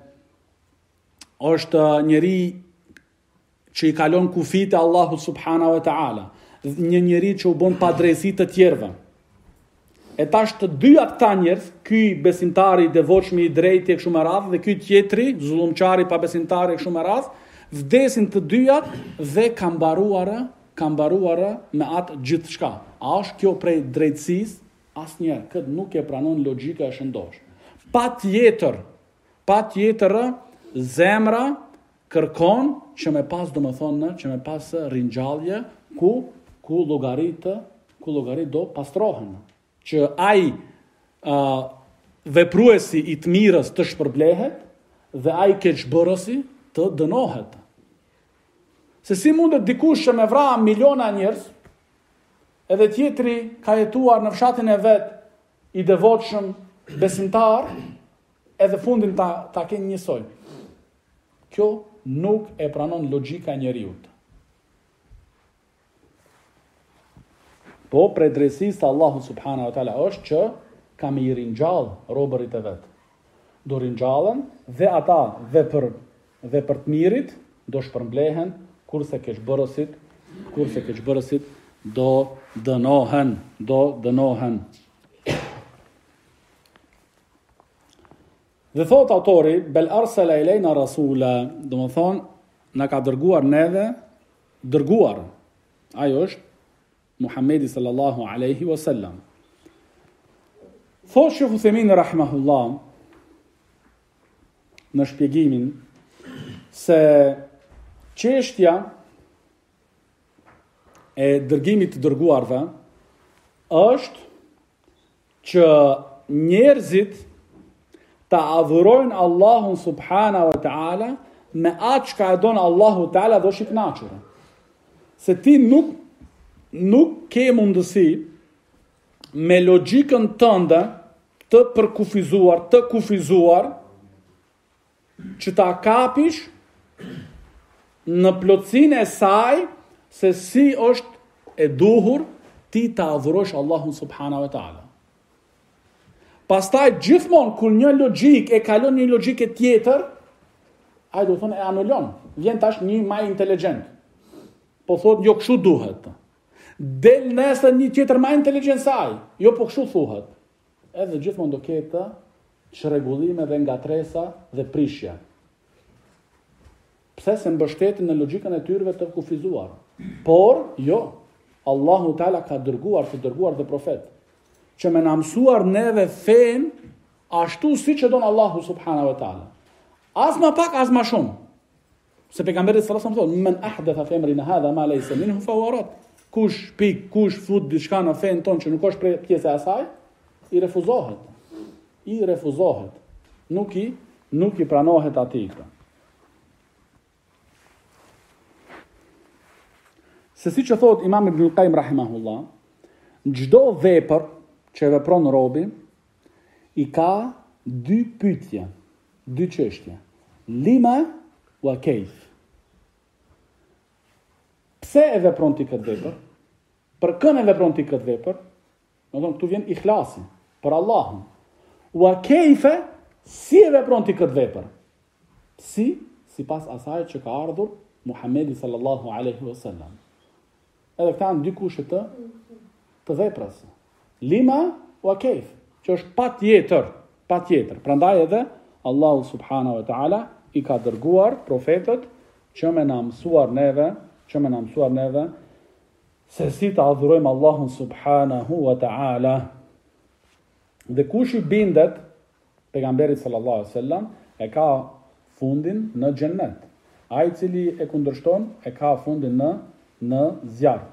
është njeri që i kalon kufit e Allahut subhanahu wa ta'ala, një njeri që u bën padrejsi të tjerëve. E tash të dyja këta njerëz, ky besimtari i devotshëm i drejtë e kështu me radhë dhe ky tjetri, zullumçari pa besimtari e kështu me radhë, vdesin të dyjat dhe kanë mbaruar me atë gjithçka. A është kjo prej drejtësisë? Asnjëherë, këtë nuk e pranon logjika e shëndosh. Patjetër zemra kërkon që me pas ringjallje ku llogarit do pastrohen, që ai vepruesi i të mirës të shpërblehet dhe ai keqbërësi të dënohet. Se si mundet dikush që me vra miliona njerëz, edhe tjetri ka jetuar në fshatin e vet i devotshëm besimtar, edhe fundin ta kenë njësoj. Kjo nuk e pranon logjika e njeriut. Po, prej drejtësisë të Allahut subhanahu wa taala është që kam i ringjall robërit e vet. Do ringjallen dhe ata dhe për të mirit do shpërblehen, kurse keqbërësit do dënohen. Dhe thot autori, bel arsala ilejna rasula, do më thonë, na ka dërguar neve, ajo është Muhammedi sallallahu alaihi wasallam. Thot Sheikh Uthaymin rahimahullah në shpjegimin se çështja e dërgimit të dërguarve është që njerëzit ta adhurojnë Allahun subhanahu wa ta'ala me atë çka e don Allahu ta'ala do shiknaqur. Se ti nuk ke mundësi me logjikën tënde të kufizuar që ta kapish në plotësinë e saj se si është e duhur ti ta adhurosh Allahun subhanahu wa ta'ala. Pastaj gjithmonë kur një logjik e kalon një logjikë tjetër, ai do thonë e anulon. Vjen tash një më inteligjent. Po thotë jo kështu duhet. Del nesër një tjetër më inteligjent se ai. Jo po kështu thuhet. Edhe gjithmonë do ketë çrregullime dhe ngatresa dhe prishje. Pse se mbështeten në logjikën e tyre të kufizuar. Por jo, Allahu Teala ka dërguar dhe profet që me na mësuar neve fen ashtu siç e don Allahu subhanahu wa taala. As më pak as më shumë. Se pejgamberi sallallahu alaihi wasallam thonë: "Men ahdatha fi amrina hadha ma laysa minhu fa huwa rad." Kush fut diçka në fen ton që nuk është pjesë e asaj, i refuzohet. Nuk i pranohet atij. Se si që thot Imam Ibn Qayyim rahimahullah, çdo vepër që vepron robi i ka dy pyetje, dy çështje. Lima wa kayf. Pse e vepron ti këtë vepër? Për kën e vepron ti këtë vepër? Domethënë këtu vjen ikhlasi për Allahun. Wa kayfa, si e vepron ti këtë vepër? Sipas asaj që ka ardhur Muhamedi sallallahu alaihi wasallam. Edhe këta në dy kushe të veprës. Lima wa kejf, që është patjetër. Prandaj edhe Allahu subhanahu wa ta'ala i ka dërguar profetët që me na mësuar neve se si të adhurojmë Allahun subhanahu wa ta'ala. Dhe kush i bindet pejgamberit sallallahu alaihi wasallam e ka fundin në xhennet. Ai i cili e kundërshton e ka fundin në zjarr.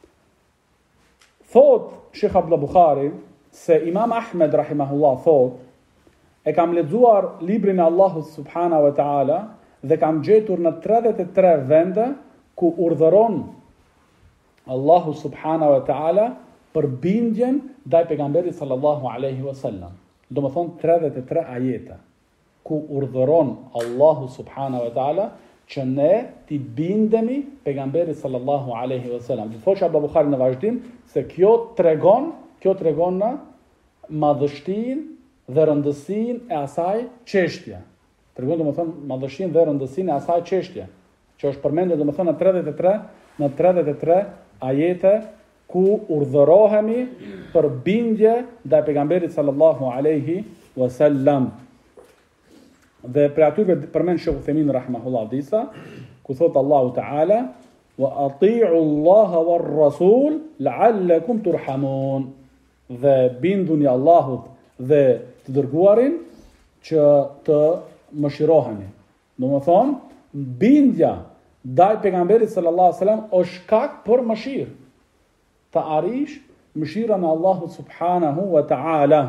Thot Sheikh Abdullah Bukhari se Imam Ahmed rahimahullah thot, e kam lexuar librin e Allahut subhanahu wa taala dhe kam gjetur në 33 vende ku urdhëron Allahu subhanahu wa taala për bindjen ndaj pejgamberit sallallahu alaihi wasallam. Do të thonë 33 ajete ku urdhëron Allahu subhanahu wa taala që ne t'i bindemi pejgamberit sallallahu alaihi wasallam. Do thoshë Abu Buhari në vazhdim se kjo tregon në madhështinë dhe rëndësinë e asaj çështje. Tregon domethënë madhështinë dhe rëndësinë e asaj çështje, që është përmendur domethënë në 33 ajete ku urdhërohemi për bindje ndaj pejgamberit sallallahu alaihi wasallam. Dhe për atyre përmend Sheikh Uthaymin rahimahullah disa, ku thot Allahu Ta'ala, wa ati'u Allaha war Rasul la'allakum turhamun. Dhe binduni Allahut dhe të dërguarin që të mëshiroheni. Domethënë, bindja ndaj pejgamberit sallallahu alaihi wasallam është shkak për mëshirë. Të arish mëshirën e Allahut subhanahu wa ta'ala.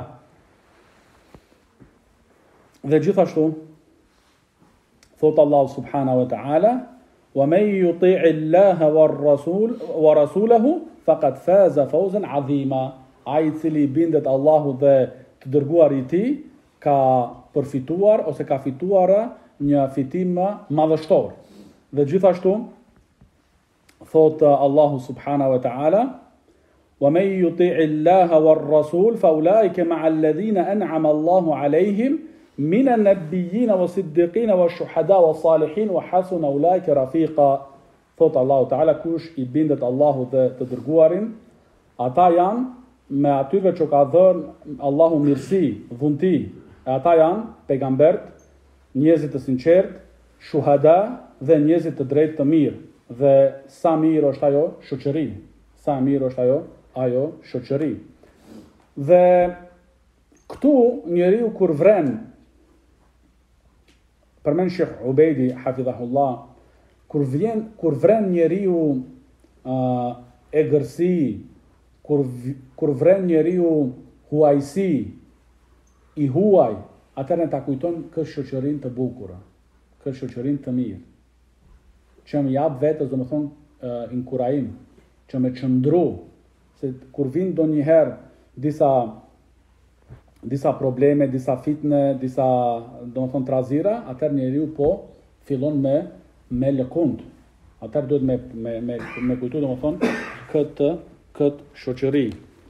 Dhe gjithashtu thot Allah subhanahu wa ta'ala, wa man yuti'i Allaha wa rasulahu faqad faza fawzan 'azima. Ai i cili bindet Allahut dhe të dërguarit i tij ka përfituar ose ka fituar një fitim madhështor. Dhe gjithashtu thot Allahu subhanahu wa ta'ala, wa man yuti'i Allaha war rasul fa ulaika ma'a alladhina an'ama Allahu 'alayhim min an-nabiyyin was-siddiqin wash-shuhada was-salihin wa hasuna ulaika rafiqa. Thot Allahu ta'ala, kush i bindet Allahut dhe të dërguarin, ata janë me atyve që ka dhënë Allahu mirësi, dhunti, e ata janë pejgambert, njerëzit të sinqert, shuhada dhe njerëzit të drejtë të mirë. Dhe sa mirë është ajo shoqëri. Sa mirë është ajo shoqëri. Dhe këtu njeriu kur vren, përmend Sheikh Ubejdi hafidhahullah, kur vren njeriu e gërsi, kur vren njeriu huajsi, i huaj, atëherë ta kujton këtë shoqërinë të bukur, këtë shoqërinë të mirë, që më jap vetes domethënë inkurajim, që më çndru, se kur vin ndonjëherë disa probleme, disa fitne, disa domethënë trazira, atëherë njeriu po fillon me lëkund. Atëherë duhet me kujtu domethënë këtë shoqëri.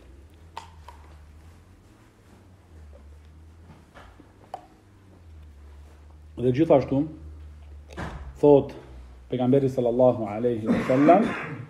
Dhe gjithashtu thot pejgamberi sallallahu alaihi wasallam,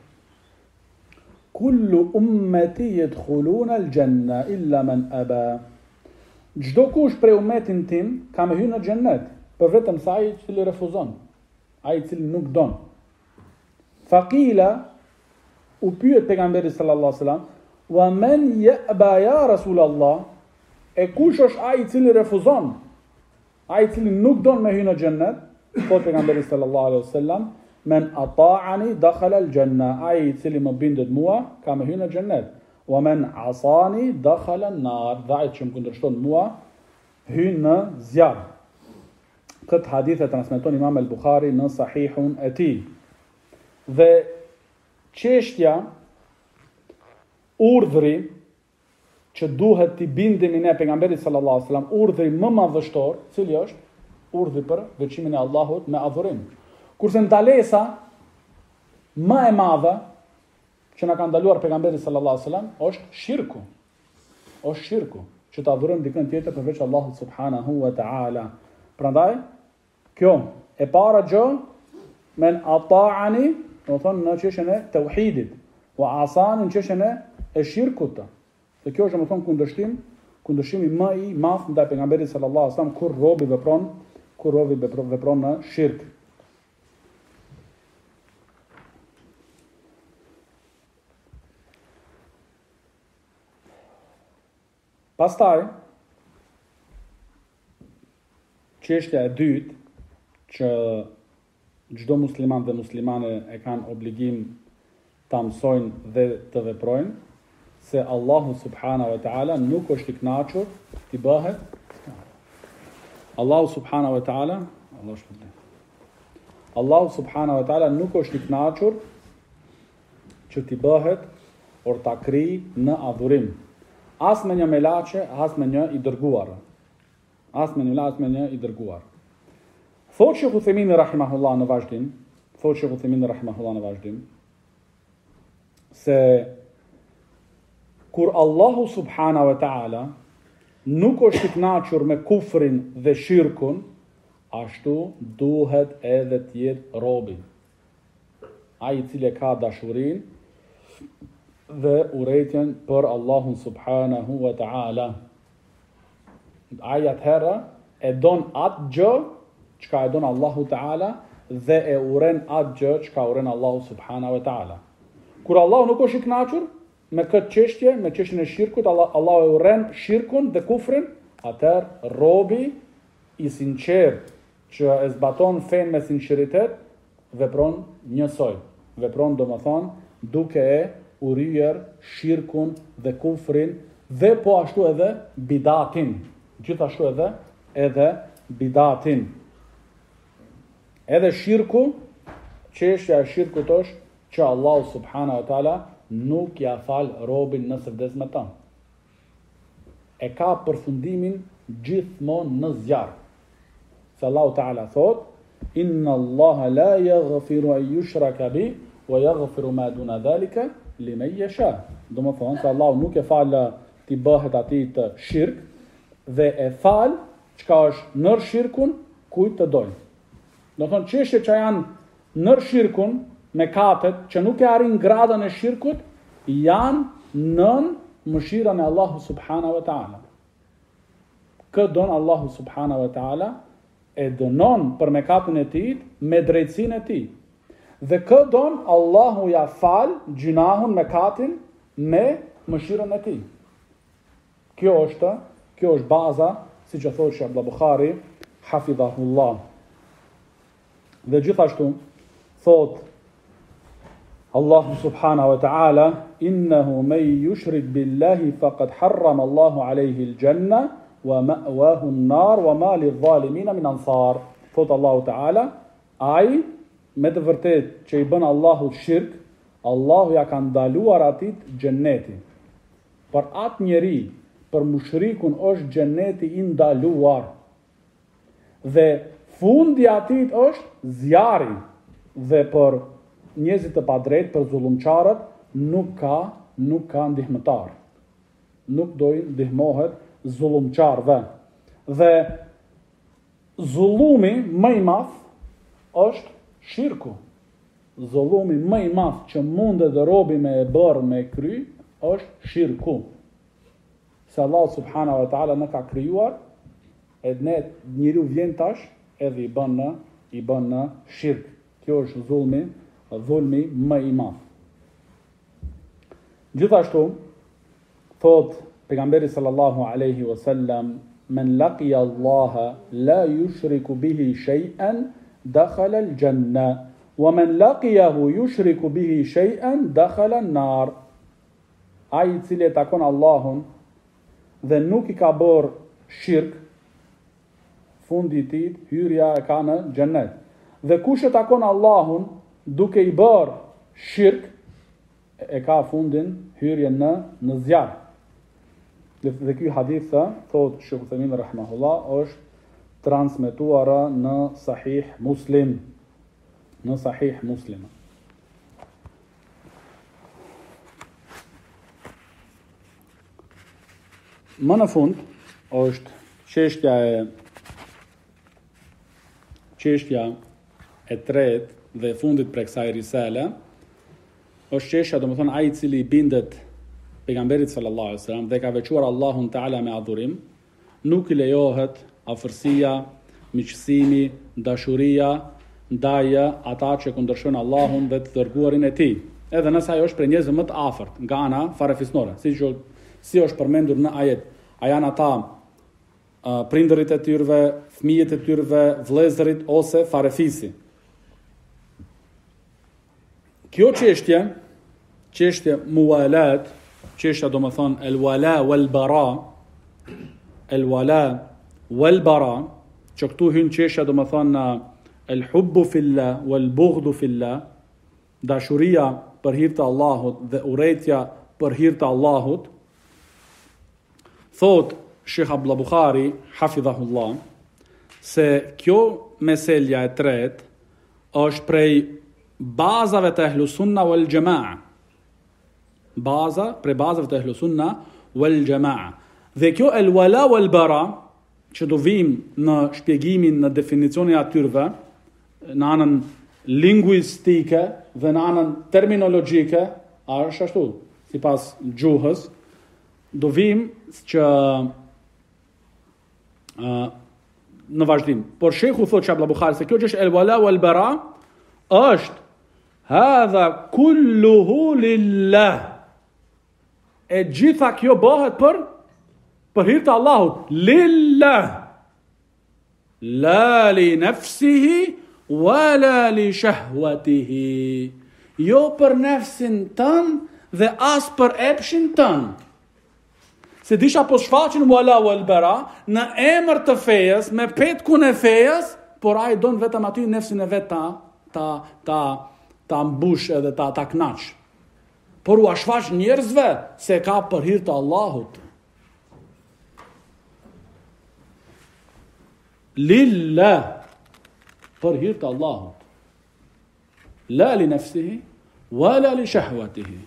kullu ummati yadkhuluna al-janna illa man aba. Çdo kush prej ummetin tim ka me hyrë në xhennet, për vetëm sa ai i cili refuzon, ai i cili nuk don. Faqila, u pyet pejgamberi sallallahu alaihi wasallam, wa man ya'ba ya Rasulallah, e kush është ai i cili refuzon, ai i cili nuk don me hyrë në xhennet? Thot pejgamberi sallallahu alaihi wasallam, men ata'ani dakhala al-janna, ai i cili më bindet mua ka me hyrë në xhennet. Wa man asani dakhala an-nar, dhe ai që më kundërshton mua hyn në zjarr. Këtë hadith e transmeton Imam al-Bukhari në Sahihun e tij. Dhe çështja, urdhri që duhet t'i bindemi ne pejgamberit sallallahu alaihi wasallam, urdhri më madhështor, cili është urdhri për veçimin e Allahut me adhurim. Kurse ndalesa më e madhe që na ka ndaluar pejgamberi sallallahu alaihi wasallam është shirku. Është shirku, që ta adhurojmë dikën tjetër përveç Allahut subhanahu wa ta'ala. Prandaj, kjo e para gjë, men ata'ani, do të thonë në çështjen e tauhidit, wa asani në çështjen e shirkut. Dhe kjo është domethënë kundërshtimi më i madh ndaj pejgamberit sallallahu alaihi wasallam kur robi vepron në shirk. Pastaj Çështja e dytë që çdo musliman dhe muslimane e kanë obligim ta mësojnë dhe të veprojnë, se Allahu subhanahu wa ta'ala nuk është i kënaqur t'i bëhet. Allahu subhanahu wa ta'ala nuk është i kënaqur që t'i bëhet ortakri në adhurim. As me një melaçe, as me një i dërguar. As me një i dërguar. Thotë Sheikh Uthaymin rahimahullah në vazhdim, se kur Allahu subhanahu wa ta'ala nuk është i kënaqur me kufrin dhe shirkun, ashtu duhet edhe të jetë robi. Ai i cili ka dashurinë dhe urrëtitjen për Allahun subhanahu wa ta'ala. Ai atëherë e don atë gjë çka e don Allahu ta'ala dhe e urren atë gjë çka urren Allahu subhanahu wa ta'ala. Kur Allahu nuk është i kënaqur me këtë çështje, me çështjen e shirkut, Allahu e urren shirkun dhe kufrin, atëherë robi i sinqert që e zbaton fen me sinqeritet vepron njësoj. Vepron domethënë duke e urryer shirkun dhe kufrin dhe po ashtu edhe bidatin. Gjithashtu edhe bidatin. Edhe shirku, çështja e shirkut është që Allahu subhanahu wa ta'ala nuk ja fal robin nëse vdes me ta. E ka përfundimin gjithmonë në zjarr. Se Allahu ta'ala thot: "Inna Allaha la yaghfiru an yushraka bi wa yaghfiru ma duna dhalika liman yasha." Do të thonë se Allahu nuk e fal ti bëhet atij të shirk dhe e fal çka është nër shirkun kujt të dojnë. Do të thonë çështjet që janë nër shirkun, mëkatet që nuk e arrin gradën e shirkut, janë nën mëshirën e Allahu subhanahu wa ta'ala. Kë don Allahu subhanahu wa ta'ala e dënon për mëkatin e tij me drejtsinë e tij. Dhe kë don Allahu ja fal gjunahun, mëkatin me mëshirën e tij. Kjo është baza, siç e thotë Abdullah Buhari, hafidhahullah. Dhe gjithashtu thot Allahu subhanahu wa ta'ala: "Innahu man yushrik billahi faqad harrama Allahu alayhi al-janna wa ma'wahu an-nar wa ma lidh-dhalimin min ansar." Thot Allahu ta'ala, ai me të vërtet që i bën Allahu shirk, Allahu ja ka ndaluar atit xhenetin. Për atë njeri, për mushrikun është xheneti i ndaluar. Dhe fundi atit është zjarri. Dhe për njerëzit të padrejt, për zullumçarët, nuk ka ndihmëtar. Nuk dojnë ndihmohet zullumçarëve. Dhe zullumi më i madh është shirku. Zullumi më i madh që mundet dhe robi me e bërë me kry është shirku. Se Allah subhanahu wa ta'ala në ka kryuar, edhe ne njeriu vjen tash edhe i bën në shirk. Kjo është dhulmi më i madh. Gjithashtu thot pejgamberi sallallahu alaihi wasallam: "Men laqiya Allah la yushriku bihi shay'an dakhala al-janna, wa man laqiyahu yushriku bihi shay'an dakhala an-nar." Ai i cili e takon Allahun dhe nuk i ka bërë shirk, fundi i tij hyrja e ka në xhennet. Dhe kush e takon Allahun duke i bërë shirk, e ka fundin hyrjen në zjarr. Dhe ky hadith, thot Sheikh Uthaymin rahimahullah, është transmetuar në Sahih Muslim. Më në fund është çështja e tretë dhe fundit për kësaj risale, është çështja, domethënë ai i cili i bindet pejgamberit sallallahu alaihi wasallam dhe ka veçuar Allahun Taala me adhurim, nuk i lejohet afërsia, miqësimi, dashuria ndaj ata që kundërshtojnë Allahun dhe të dërguarin e tij. Edhe nëse ajo është për njerëz më të afërt nga ana farefisnore, si është përmendur në ajet, a janë ata prindërit e tyre, fëmijët e tyre, vëllezërit ose farefisi. Kjo çështje muwalat, çështja do më thonë el wala wal bara, që këtu hyn çështja do më thonë el hubbu fillah wal bughdu fillah, dashuria për hir të Allahut dhe urrejtja për hir të Allahut. Thot Sheikh Abdullah Bukhari hafidhahullah se kjo meselja e tretë është prej bazave të ehlu sunna wal jamaa. Prej bazave të ehlu sunna wal jamaa. Dhe kjo el wala wal bara, që do vim në shpjegimin, në definicionin e atyre, në anën linguistike dhe në anën terminologjike, është ashtu, sipas gjuhës, do vim që në vazhdim. Por shekhu thot që Abdullah Bukhari se kjo që është el wala wal bara është hadha kulluhu lillah. E gjitha kjo bëhet për hir të Allahut. Lillah. La li nafsihi wala li shahwatihi. Jo për nefsin tën dhe as për epshin tën. Se disha po shfaqin wala wal bara në emër të fejes, me petkun e fejes, por ai don vetëm aty nefsin e vet ta mbush edhe ta knaq. Por u shfaq njerëzve se ka për hir të Allahut. Lillah, për hir të Allahut. La li nafsihi wala li shahwatihi.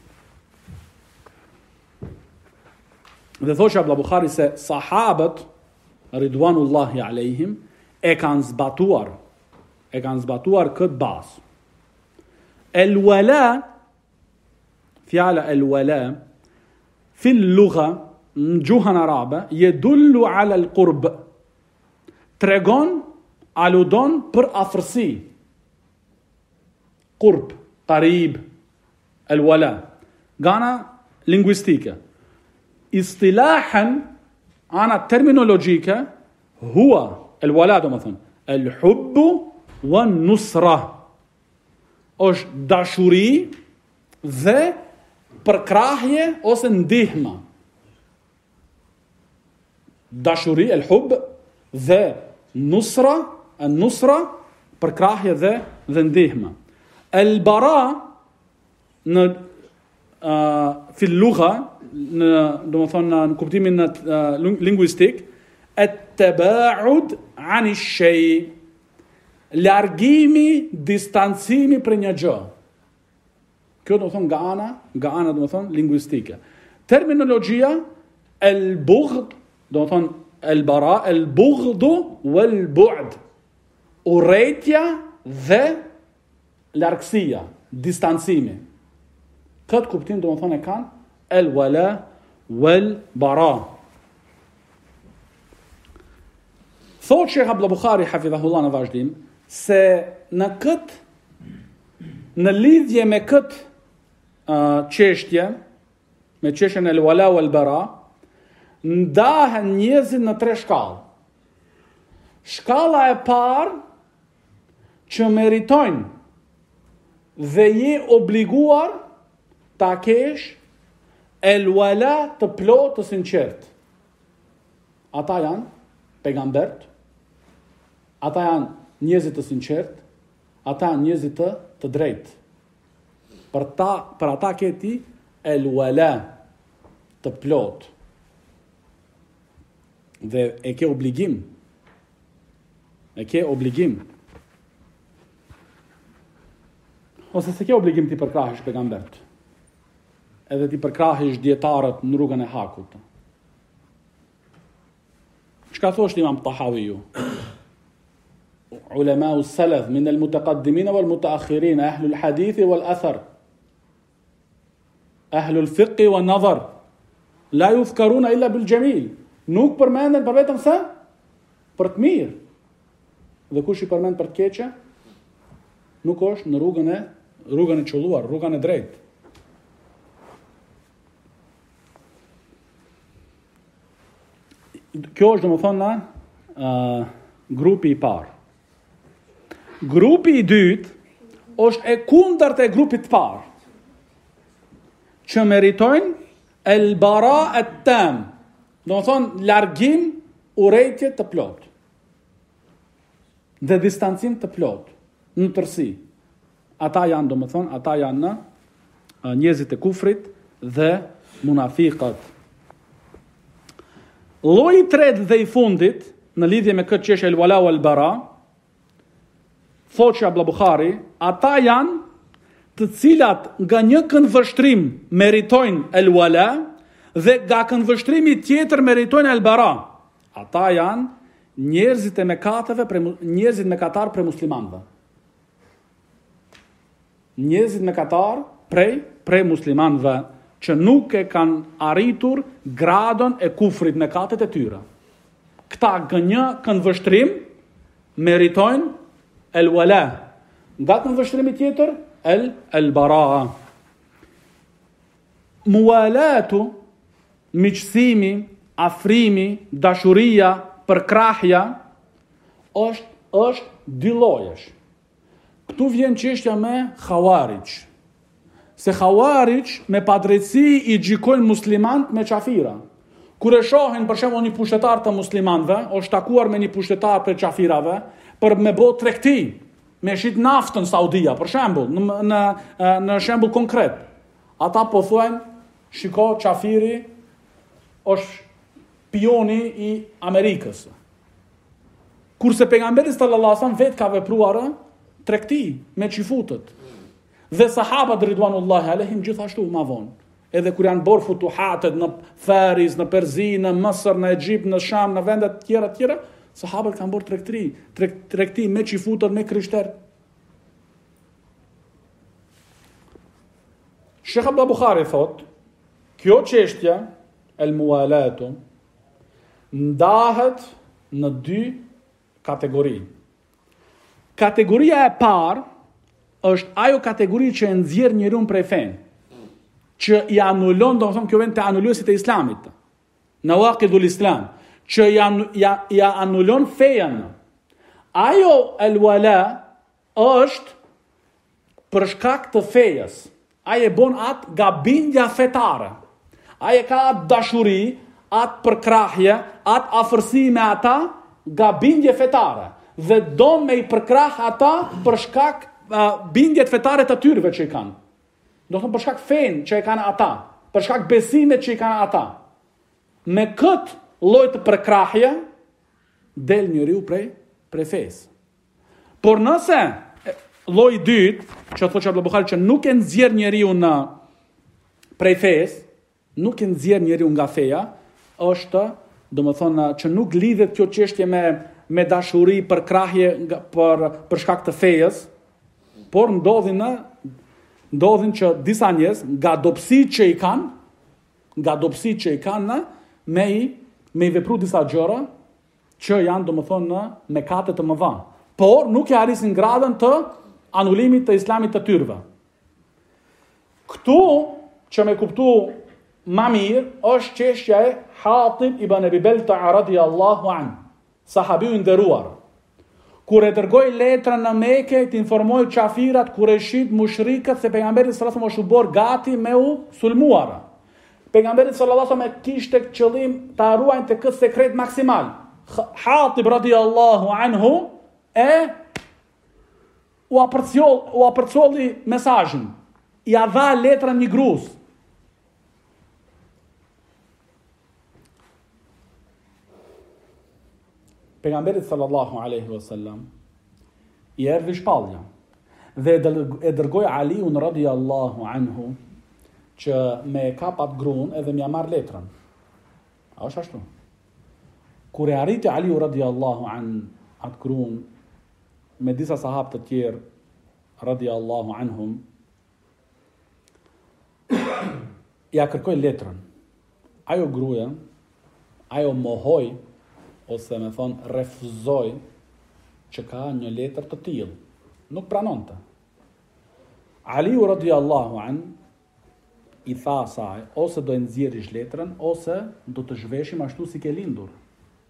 Dhe thoshë Abdullah Bukhari se sahabët ridwanullahi alejhim e kanë zbatuar këtë bazë. El wala, fjala el wala fil lugha në gjuhën arabe yedullu ala al qurb, tregon, aludon për afërsi. Qurb, qarib, el wala, gana linguistike. Istilahan, ana terminologjike, hua, el wala do më thënë, el hubbu wa nusra, është dashuri dhe përkrahje ose ndihma. Dashuri, el hub, dhe nusra, përkrahje dhe ndihma. El bara, në fil lugha, do më thonë në kuptimin linguistik, at-tabaud ani shay, largimi, distancimi për një gjë. Kjo do më thonë nga ana do më thonë linguistike. Terminologjia el bughd, do më thonë el bara, el bughdu wal bu'd, urrejtja dhe largësia, distancimi. Këtë kuptim do më thonë e kanë el wala wal bara. Thot Sheikh Abdullah Bukhari hafidhahullah në vazhdim se në lidhje me këtë çështje, me çështjen el wala wal bara, ndahen njerëzit në 3 shkallë. Shkalla e parë që meritojnë dhe je obliguar ta kesh el wala të plot të sinqert. Ata janë pejgambert, ata janë njerëzit të sinqert, ata janë njerëzit të drejtë. Për ata ke ti el wala të plot. Dhe e ke obligim. Ose se ke obligim ti përkrahesh pejgambert. Edhe ti përkrahesh dietarët në rrugën e hakut. Çka thosh Imam Tahawiu? Ulama us-salaf min al-mutaqaddimin wal-mutaakhirin, ahlu al-hadith wal-athar, ahlu al-fiqh wan-nazar, la yuzkaruna illa bil-jamil. Nuk përmenden për vetëm sa për të mirë. Dhe kush i përmend për të keqe, nuk është në rrugën e çulluar, rrugën e drejtë. Kjo është domethënë grupi i parë. Grupi i dytë është e kundërt e grupit të parë, që meritojnë el bara et tam, domethënë largim, urrejtje të plot dhe distancim të plot në tërësi. Ata janë njerëzit e kufrit dhe munafiqat. Lloji i tretë dhe i fundit në lidhje me këtë çështje el wala wal bara, thotë Abdullah Buhari, ata janë të cilat nga një këndvështrim meritojnë el wala dhe nga këndvështrimi tjetër meritojnë el bara. Ata janë njerëzit mekatar prej muslimanëve. Njerëzit mekatar prej muslimanëve që nuk e kanë arritur gradën e kufrit, mekatet e tyre. Këta gënjë këndvështrim meritojnë el wala. Nga këndvështrimi tjetër el bara. Mualatu, miqësimi, afrimi, dashuria, përkrahja është dy llojesh. Këtu vjen çështja me Khawarij. Se Khawarij me padrejtësi i gjykojnë muslimanët me qafira. Kur e shohin për shembull një pushtetar të muslimanëve, është takuar me një pushtetar për qafirave për me bë tregti, me shit naftën Saudia, për shembull, në shembull konkret. Ata po thonë, shiko, qafiri është pioni i Amerikës. Kurse pejgamberi sallallahu alajhi wasallam vetë ka vepruar tregti me çifutët. Dhe sahabët ridwanullahi alehim gjithashtu ma vonë. Edhe kur janë bërë futuhatet në Faris, në Perzi, në Mëshër, në Egjipt, në Sham, në vendet tjera, sahabët kanë bërë tregti me çifutët, me krishterë. Sheikh Abdullah Buhari thot, kjo çështje el mualatu ndahet në dy kategori. Kategoria e parë është ajo kategori që e nxjerr njeriu prej fen, që i anulon, domethënë kjo vend të anuluesit e Islamit. Nawaqidul Islam, që ja anulon fejen. Ajo el wala është për shkak të fejes. Ai e bon atë gabindja fetare. Ai e ka atë dashuri, atë përkrahje, atë afërsi me ata, gabindje fetare. Dhe don me i përkrah ata për shkak bindjet fetare të tyrëve që i kanë. Do të thonë për shkak fen që i kanë ata, për shkak besimet që i kanë ata. Me këtë lloj të përkrahje del njeriu prej fesë. Por nëse lloji i dytë, që thotë Abdullah Buhari, që nuk e nxjerr njeriu në prej fesë, nuk e nxjerr njeriu nga feja, është, domethënë, që nuk lidhet kjo çështje me dashuri, përkrahje për shkak të fejes, por ndodhin që disa njerëz nga dobësitë që i kanë me i vepru disa gjëra që janë domethënë në mëkate të mëdha, por nuk e arrisin gradën të anulimit të Islamit të tyrëve. Këtu që me kuptu ma mirë është çështja e Hatib ibn Abi Balta'a radhiyallahu anhu, sahabiu i nderuar. Kur e dërgoi letrën në Mekë, të informoi qafirat, kureshit, mushrikët se pejgamberi sallallahu alajhi wasallam është bërë gati me u sulmuar. Pejgamberi sallallahu alajhi wasallam kishte qëllim ta ruajnë këtë sekret maksimal. Hatib radhiyallahu anhu u apërcolli mesazhin. Ja dha letrën një gruas. Pejgamberi sallallahu alaihi wasallam i erdhi shpallja dhe e dërgoi Aliun radhiyallahu anhu që me kapat gruan edhe m'ia marr letrën. A është ashtu? Kur e arriti Aliu radhiyallahu an atë gruan me disa sahabë të tjerë radhiyallahu anhum, ja kërkoi letrën. Ajo gruaja, ajo mohoi ose me thonë refuzoi që ka një letër të tillë. Nuk pranonte. Aliu radhiyallahu an i tha asaj, ose do e nxjerrish letrën, ose do të zhveshim ashtu si ke lindur.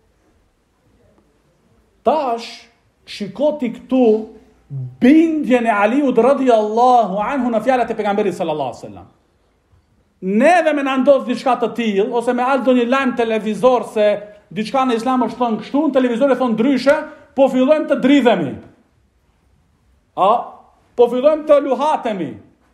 Tash, shikoti këtu bindjen e Aliut radhiyallahu anhu në fjalët e pejgamberit sallallahu alaihi wasallam. Neve me na ndodh diçka të tillë ose me ardhë një lajm televizor se diçka në islam është thënë kështu, në televizor e thon ndryshe, po fillojmë të dridhemi. Po fillojmë të luhatemi.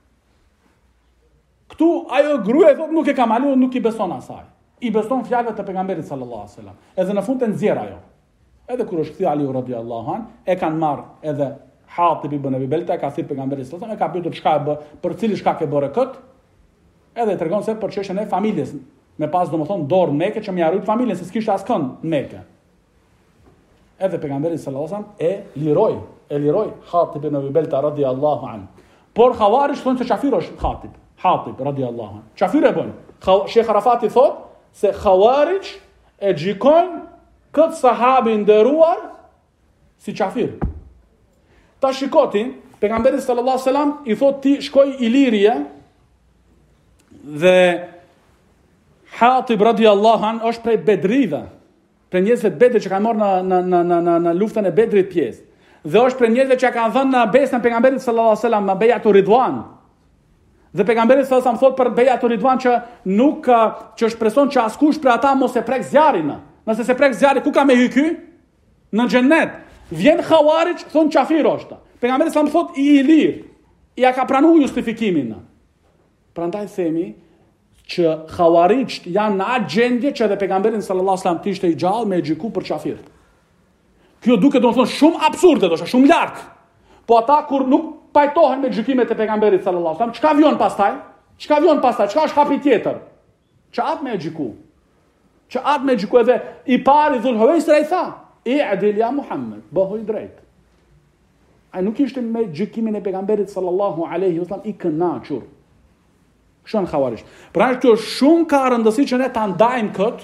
Këtu ajo gruaja thot nuk e ka malu, nuk i beson asaj. I beson fjalët e pejgamberit sallallahu alaihi wasallam. Edhe në fund e nxjerr ajo. Edhe kur është kthyer Aliu radhiyallahu an, e kanë marr edhe Hatib ibn Abi Balta ka thirr pejgamberin sallallahu alaihi wasallam, e ka pyetur çka e bë, për cili shkak e bëre kët? Edhe tregon se për çështjen e familjes, me pas domethënë dorë në Mekë që më harrit familjen se s'kishte askënd në Mekë. Edhe pejgamberi sallallahu alaihi wasallam e liroi Hatib ibn Abi Balta radhiyallahu an. Por Khawarij thonë se kafir është Hatib radhiyallahu an. Kafir e bën. Sheikh Arafati thotë se Khawarij e gjikojnë këtë sahabi nderuar si kafir. Ta shikoti, pejgamberi sallallahu alaihi wasallam i thotë ti shkoj Ilirje dhe Hatib radhiyallahu an është prej Bedrive, prej njerëzve të Bedrit që kanë marrë në luftën e Bedrit pjesë. Dhe është prej njerëzve që kanë dhënë besën pejgamberit sallallahu alaihi wasallam në Bejatu Ridwan. Dhe pejgamberi sallallahu alaihi wasallam thotë për Bejatu Ridwan që shpreson që askush për ata mos e prek zjarrin. Nëse se prek zjarri, ku ka me hyky? Në xhennet. Vjen Khawarij, thon kafir është. Pejgamberi sallallahu alaihi wasallam thotë i lir. Ja ka pranuar justifikimin. Prandaj themi që Khawarijt janë në atë gjendje që edhe pejgamberin sallallahu alaihi wasallam ishte i gjallë me xhiku për kafir. Kjo duket domethënë shumë absurde, është shumë larg. Po ata kur nuk pajtohen me gjykimet e pejgamberit sallallahu alaihi wasallam, çka vjen pastaj? Çka është hapi tjetër? Çat me xhiku. Çat me xhiku edhe i pari Dhul Huwaisra i tha: "I'dil ya Muhammad, bëhu i drejt." Ai nuk ishte me gjykimin e pejgamberit sallallahu alaihi wasallam i kënaqur. Shon Khawarij. Pra kjo shumë ka rëndësi që ne ta ndajmë këtë,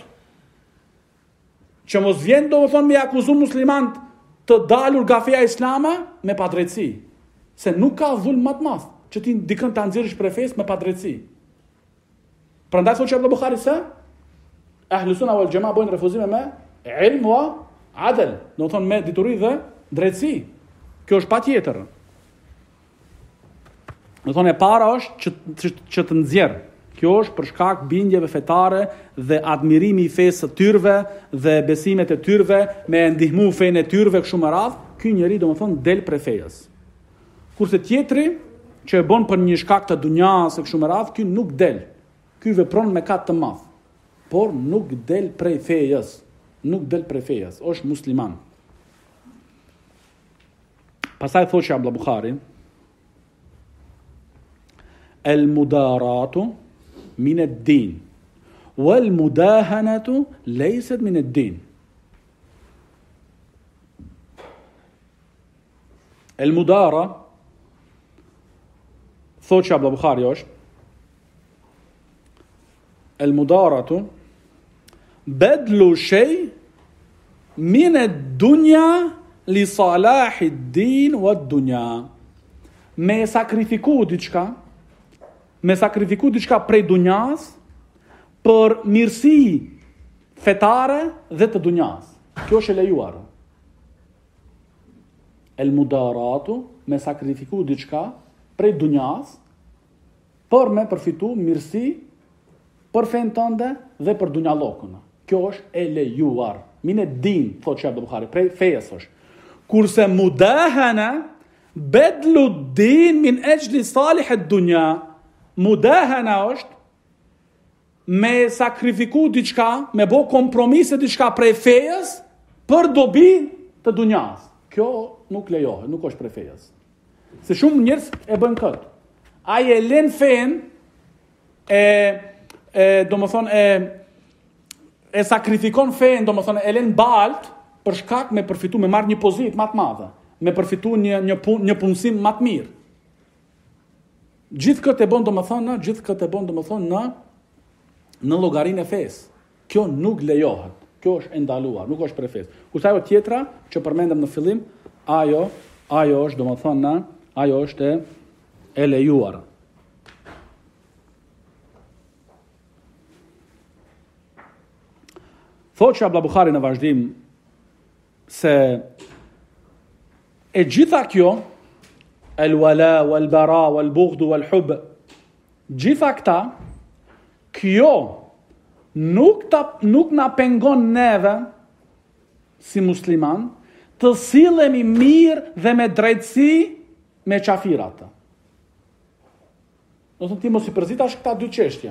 që mos vjen domethënë me akuzu muslimanët të dalur nga feja islame me padrejtësi, se nuk ka dhulm më të madh që ti dikën ta nxjerrësh prej fesë me padrejtësi. Prandaj thotë Ibn Buhari se Ahlus Sunna wal Jamaa bojnë refuzime me ilm wa adl, domethënë me dituri dhe drejtësi. Kjo është patjetër. Do thonë e para është që të nxjerr. Kjo është për shkak bindjeve fetare dhe admirimi i fesë të tyrve dhe besimet e tyrve, me ndihmu fenë e tyrve kështu me radhë, ky njeri domethënë del prej fejes. Kurse tjetri që e bën për një shkak të dunjas e kështu me radhë, ky nuk del. Ky vepron me kat të madh, por nuk del prej fejes. Është musliman. Pastaj thotë Abdullah Buhari, el-mudaratu min ad-din wal-mudahanatu leysat min ad-din. El-mudara, thotë Abdullah Buhari është, el-mudaratu badlu shay min ad-dunya li salahi ad-din wa ad-dunya. Me sakrifiku diçka prej dunjas për mirësi fetare dhe të dunjas. Kjo është e lejuar. El mudaratu, me sakrifiku diçka prej dunjas për me përfitu mirësi për fen tënde dhe për dunjallokun. Kjo është e lejuar. Mine din, thotë Sheikh Buhari, prej fejes është. Kurse mudahana bedlu din min ajli salih ad-dunya. Mudahana është me sakrifiku diçka, me bo kompromise diçka prej fejes për dobi të dunjas. Kjo nuk lejohet, nuk është prej fejes. Se shumë njerëz e bën këtë. Ai e lën fen e sakrifikon fen, domethënë e lën balt për shkak me përfitu, me marrë një pozitë më të madhe, me përfitu një punësim më të mirë. Gjithë këtë e bën domethënë në llogarinë e fesë. Kjo nuk lejohet. Kjo është e ndaluar, nuk është prej fesë. Kurse ajo tjetra që përmendëm në fillim, ajo është domethënë, ajo është e lejuar. Thotë Abdullah Buhari në vazhdim se e gjitha kjo, el wala, el bara, el bughdu, el hub, gjitha këta, kjo nuk na pengon neve, si musliman, të sillemi mirë dhe me drejtësi me qafirat. Do të ti mos i përzitash këta dy çështje.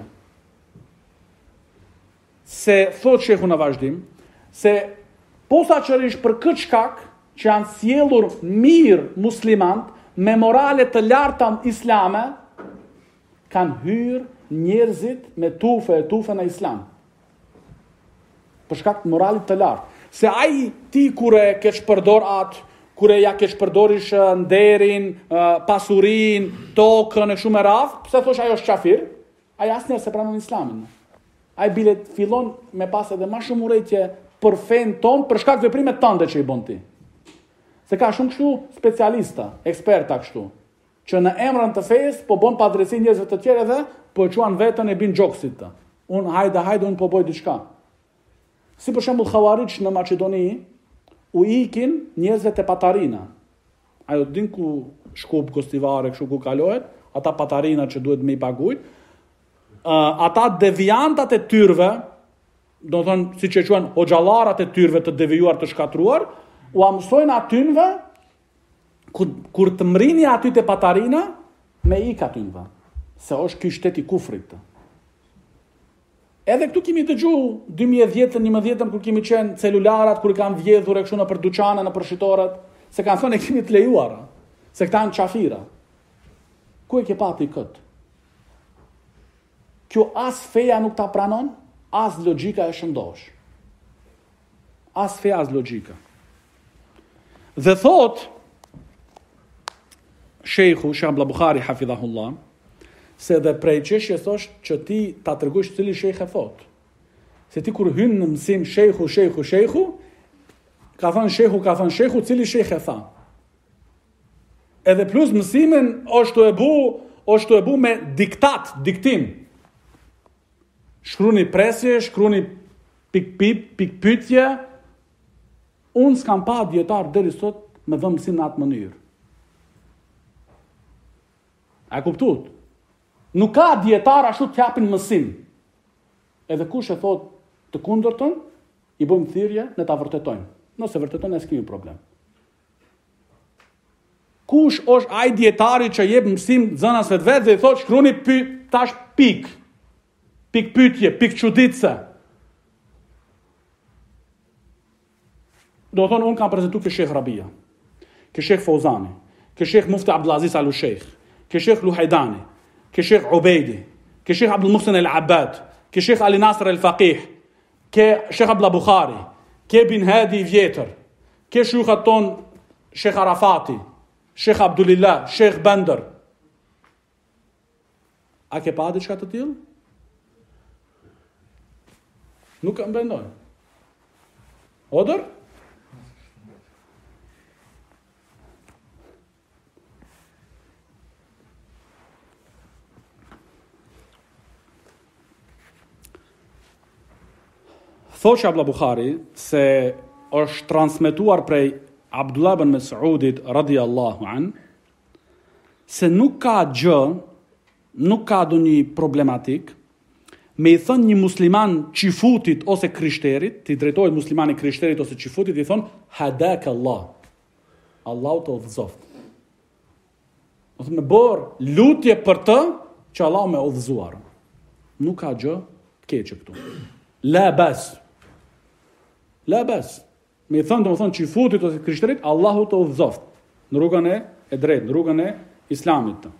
Se thot shehu në vazhdim, se posaçërisht për këtë shkak që janë sjellur mirë muslimant me morale të larta islame, kanë hyrë njerëzit me tufe në islam. Për shkak të moralit të lartë. Se ai ti kure ke shpërdor atë, kure ja ke shpërdorish nderin, pasurin, tokën e shumë e radhë, pse thosh ajo është qafir? Ai asnjëherë se pranon islamin. Ai bilet fillon me pas edhe më shumë urrëtie për fen ton për shkak të veprimeve tënde që i bën ti. Se ka shumë kështu specialista, eksperta kështu, që në emrën të fesë po bën padrejti njerëzve të tjerë edhe po e quan veten e bin xhoksit të. Hajde un po bëj diçka. Si për shembull Xhawarich në Maqedoni u ikin njerëzve te Patarina. Ajo din ku shkup gostivare, kështu ku kalohet, ata Patarina që duhet me i pagujt. Ata deviantat e tyrve, do të thonë siç e quajnë hoxhallarat e tyrve të devijuar të shkatruar, u mësojnë atynve kur të mrini aty te Patarina me ik atynve. Se është ky shteti i kufrit. Edhe këtu kemi dëgju 2010-11 kur kemi qenë celularat, kur kanë vjedhur e kështu në për dyqane, në për shitoret, se kanë thonë e kemi të lejuara, se këta janë qafira. Ku e ke pati këtë? Kjo as feja nuk ta pranon, as logjika e shëndosh. As feja, as logjika. Dhe thot Sheikhu Abdullah Bukhari hafidhahullah, se dhe prej çështjes thosh që ti ta tregosh cili shejh e thot. Se ti kur hyn në mësim shehu, ka thënë shehu, cili shejh e tha. Edhe plus mësimin është e bu me diktim. Shkruni presje, shkruni pikpyetje. Unë s'kam pa dietar deri sot me dhënë mësim në atë mënyrë. A kuptuat? Nuk ka dietar ashtu të japin mësim. Edhe kush e thot të kundërtën, i bëjmë thirrje, ne ta vërtetojmë. Nëse vërtetojnë, s'kemi problem. Kush është ai dietari që jep mësim zënasve të vetë dhe i thot shkruni tash pikpyetje, pikçuditse. Do thonë unë kam prezantuar ke Sheikh Rabia, ke Sheikh Fauzani, ke Sheikh Mufti Abdulaziz Al Sheikh, ke Sheikh Luhajdani, ke Sheikh Ubeidi, ke Sheikh Abdul Muhsin Al Abbad, ke Sheikh Ali Nasr Al Faqih, ke Sheikh Abdullah Bukhari, ke Bin Hadi Vjetër, ke shujkhat ton Sheikh Arafati, Sheikh Abdulillah, Sheikh Bender. A ke pa diçka të tillë? Nuk e mbendoj. Odër? Thoshë Abdullah Bukhari se është transmetuar prej Abdullah ibn Mas'udit radhiyallahu an se nuk ka ndonjë problematik me i thënë një musliman qifutit ose krishterit, ti drejtohet muslimani krishterit ose qifutit, i thonë hadak Allah. Allah të udhëzoft. Do të më bërë lutje për të që Allah me udhëzuar. Nuk ka gjë të keqe këtu. La bas. Me i thënë, do më thënë qifutit ose krishterit, Allahu të udhëzoft. Në rrugën e drejtë, në rrugën e islamit të.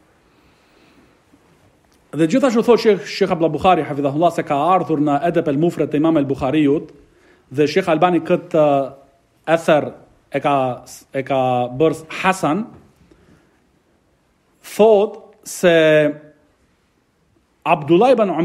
Dhe gjithashtu thotë Sheikh Abdullah Bukhari hafidhahullah se ka ardhur në Adab al-Mufrad të Imam al-Bukhariut dhe Sheikh Albani këtë ether e ka bërë hasan, thotë se Abdullah ibn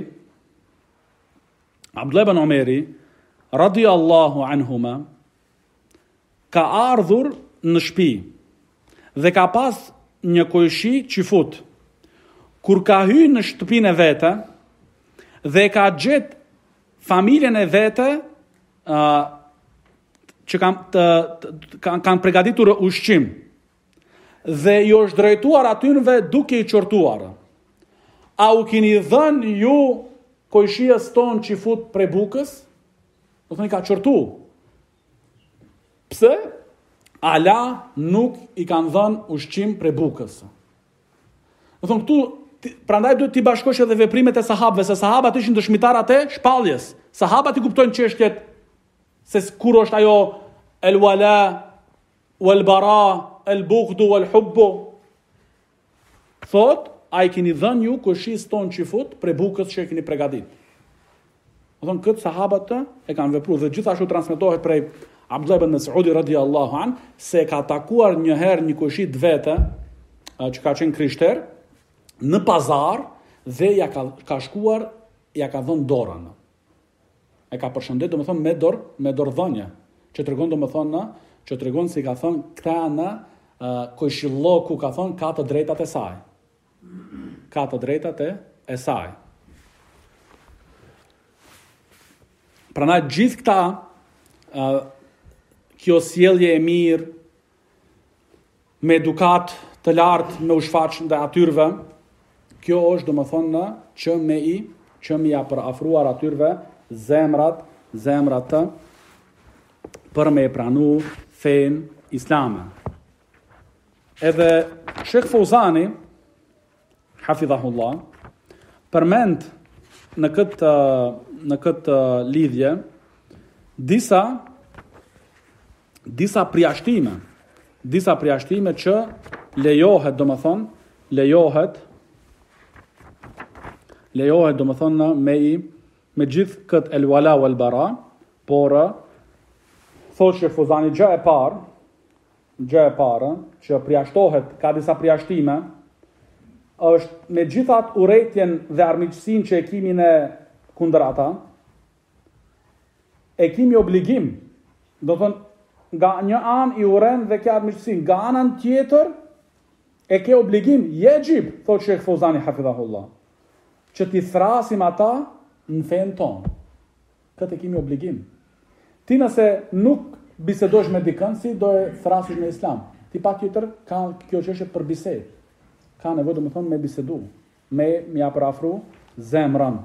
Umeri radiyallahu anhuma ka ardhur në shtëpi dhe ka pas një kojshi qifut. Kur ka hyrë në shtëpinë e vete dhe ka gjetë familjen e vete që kanë përgatitur ushqim dhe ju është drejtuar atynve duke i qortuar. A u keni dhënë ju kojshies ton që fut prej bukës? Do thoni ka qortu. Pse? Ala nuk i kanë dhënë ushqim prej bukës. Do thonë këtu, prandaj duhet t'i bashkosh edhe veprimet e sahabëve, se sahabat ishin dëshmitarët e shpalljes. Sahabat i kuptojnë çështjet se kur është ajo el wala wal bara el bughdu wal hubbu. Thot, a i keni dhënë ju kojshies ton që fut prej bukës që e keni përgatit. Do thonë këtë sahabat e kanë vepruar dhe gjithashtu transmetohet prej Abdullah ibn Mas'udi radhiyallahu an se ka takuar një herë një kojshi të vete që ka qenë krishter në pazar dhe ja ka shkuar, ja ka dhënë dorën. E ka përshëndet, domethënë me dorëdhënie, që tregon që tregon se ka thënë këta në kojshilloku ka thënë ka të drejtat e saj. Ka të drejtat e saj. Prandaj gjithë këta kjo sjellje e mirë me edukat të lartë me u shfaq ndaj atyrve, kjo është domethënë që me ja përafruar atyrve zemrat për me pranu fen islame. Edhe Sheikh Fauzani hafidhahullah përmend në këtë lidhje disa përjashtime që lejohet domethënë me gjithë këtë el wala wal bara, por thotë që Fuzani gjë e parë që përjashtohet, ka disa përjashtime, është me gjithat urrëtitjen dhe armiqësinë që e kemi ne kundër ata, e kemi obligim, do thonë nga një anë i urren dhe ke armiqësinë, nga anën tjetër e ke obligim, jejib, thotë Sheikh Fauzani hafidhahullah, që t'i thrasim ata në fen tonë. Këtë e kemi obligim. Ti nëse nuk bisedosh me dikën, si do e thrasish me islam? Ti patjetër ka kjo çështje për bisedë. Ka nevojë domethënë me bisedu, me ja përafru zemrën.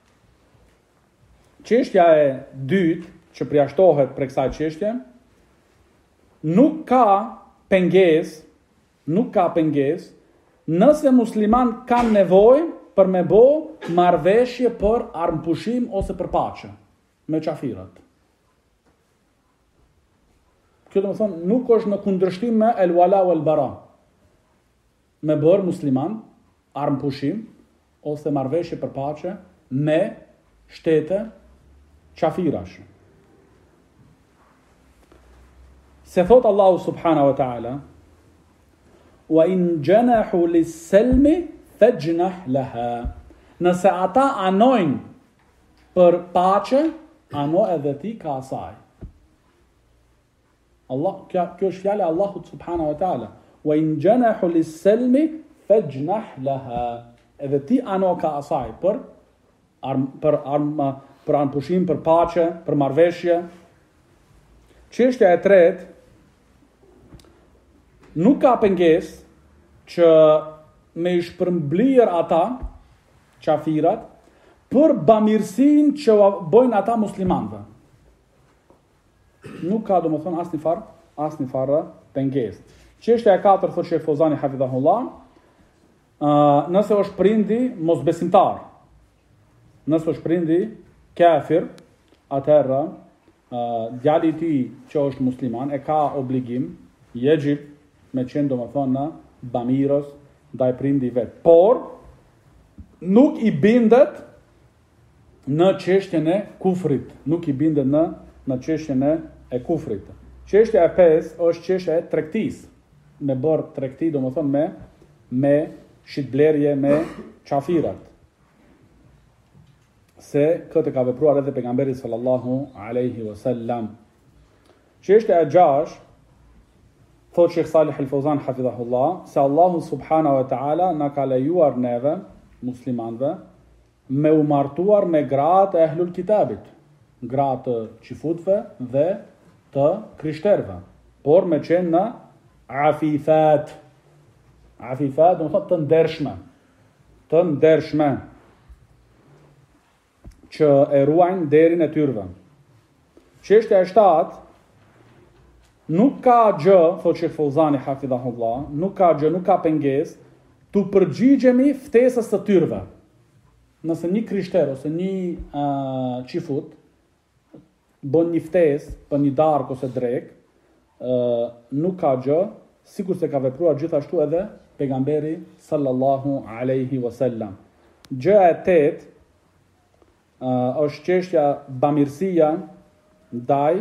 Çështja e dytë që përjashtohet për kësaj çështje, nuk ka pengesë nëse musliman kanë nevojë për me bo marrëveshje për armpushim ose për paqe me qafirat. Kjo domethënë nuk është në kundërshtim me el wala wal bara. Me bërë musliman armpushim ose marrëveshje për paqe me shtete qafirash. Se thot Allahu subhanahu wa ta'ala, wa in janahu lis-salmi fajnah laha. Nëse ata anojnë për paqe, ano edhe ti ka asaj. Kjo është fjala e Allahut subhanahu wa ta'ala. Wa in janahu lis-salmi fajnah laha. Edhe ti ano ka asaj për armpushim, për paqe, për marrëveshje. Çështja e tretë, nuk ka pengesë që me shpërmblir ata qafirat për bamirësinë që bojnë ata muslimanëve. Nuk ka domethënë asnjë farë pengesë. Çështja e katërt thotë Sheikh Fauzani hafidhahullah, nëse është prindi mosbesimtar, nëse është prindi kafir, atëherë djali i tij që është musliman e ka obligim, jejib, me qenë domethënë bamirës ndaj prindi vet. Por nuk i bindet në çështjen e kufrit, nuk i bindet në çështjen e kufrit. Çështja e pesë është çështja e tregtisë. Me bërë tregti domethënë me shitblerje me qafirat. Se këtë ka vepruar edhe pejgamberi sallallahu alaihi wasallam. Çështja e gjashtë thot Sheikh Salih al-Fauzan hafidhahullah, se Allahu subhanahu wa ta'ala na ka lejuar neve, muslimanve, me u martuar me gratë e ehlul kitabit, gratë qifutve dhe të krishterëve, por me qenë në afifat. Afifat do të thotë të ndershme, që e ruajnë derin e tyre. Çështja e 7, nuk ka gjë, thotë Sheikh Fauzani hafidhahullah, nuk ka pengesë tu përgjigjemi ftesës së tyre. Nëse një krishter ose një qifut bën një ftesë për një darkë ose drek, nuk ka gjë, sikur se ka vepruar gjithashtu edhe pejgamberi sallallahu alaihi wasallam. Gjëja e 8 është çështja bamirësia ndaj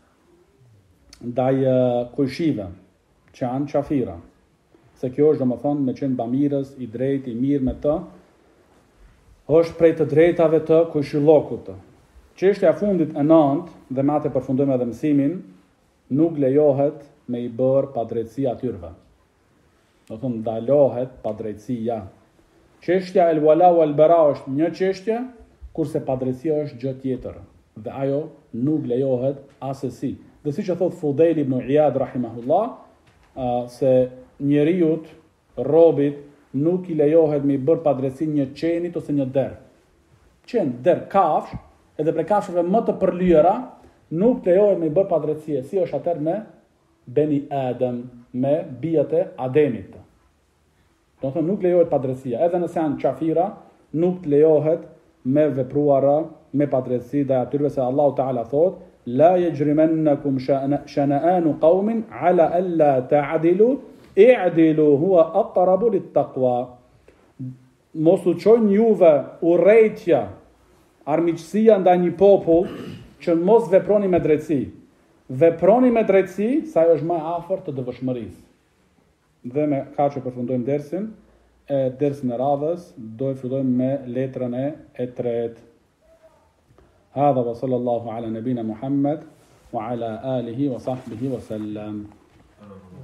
kujshive, që janë qafira. Se kjo është domethënë me qenë bamirës, i drejtë, i mirë me të, është prej të drejtave të kujshillokut. Çështja e fundit e 9, dhe me atë përfundojmë edhe mësimin, nuk lejohet me i bërë padrejtësi atyre. Do të thonë ndalohet padrejtësia. Çështja el wala wal bara është një çështje, kurse padrejtësia është gjë tjetër, dhe ajo nuk lejohet asesi. Dhe siç e thot Fudejl ibn Iyad rahimahullah, se njeriut, robit, nuk i lejohet me i bërë padrejtësi një qenit ose një derë. Qenë, derë, kafsh, edhe pre kafshëve më të përlyera, nuk lejohet me i bërë padrejtësi. Si është atër me Beni Adem, me bijat e Ademit. Do të thonë nuk lejohet padrejtësia. Edhe nëse janë qafira, nuk lejohet me vepruara me padrejtësi dhe atyre se Allahu Teala thot: La yajrimannakum shana'anu qaumin ala alla ta'dilu i'dilu huwa aqrabu lit-taqwa. Mos u çojnë juve urrejtja, armiqësia ndaj një popull që mos veproni me drejtësi. Veproni me drejtësi, sa ajo është më e afërt të devotshmërisë. Dhe me kaq që përfundojmë dersin e radhës, do e fillojmë me letrën e 3. هذا وصلى الله على نبينا محمد وعلى آله وصحبه وسلم.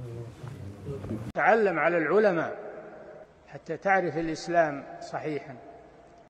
تعلم على العلماء حتى تعرف الإسلام صحيحا.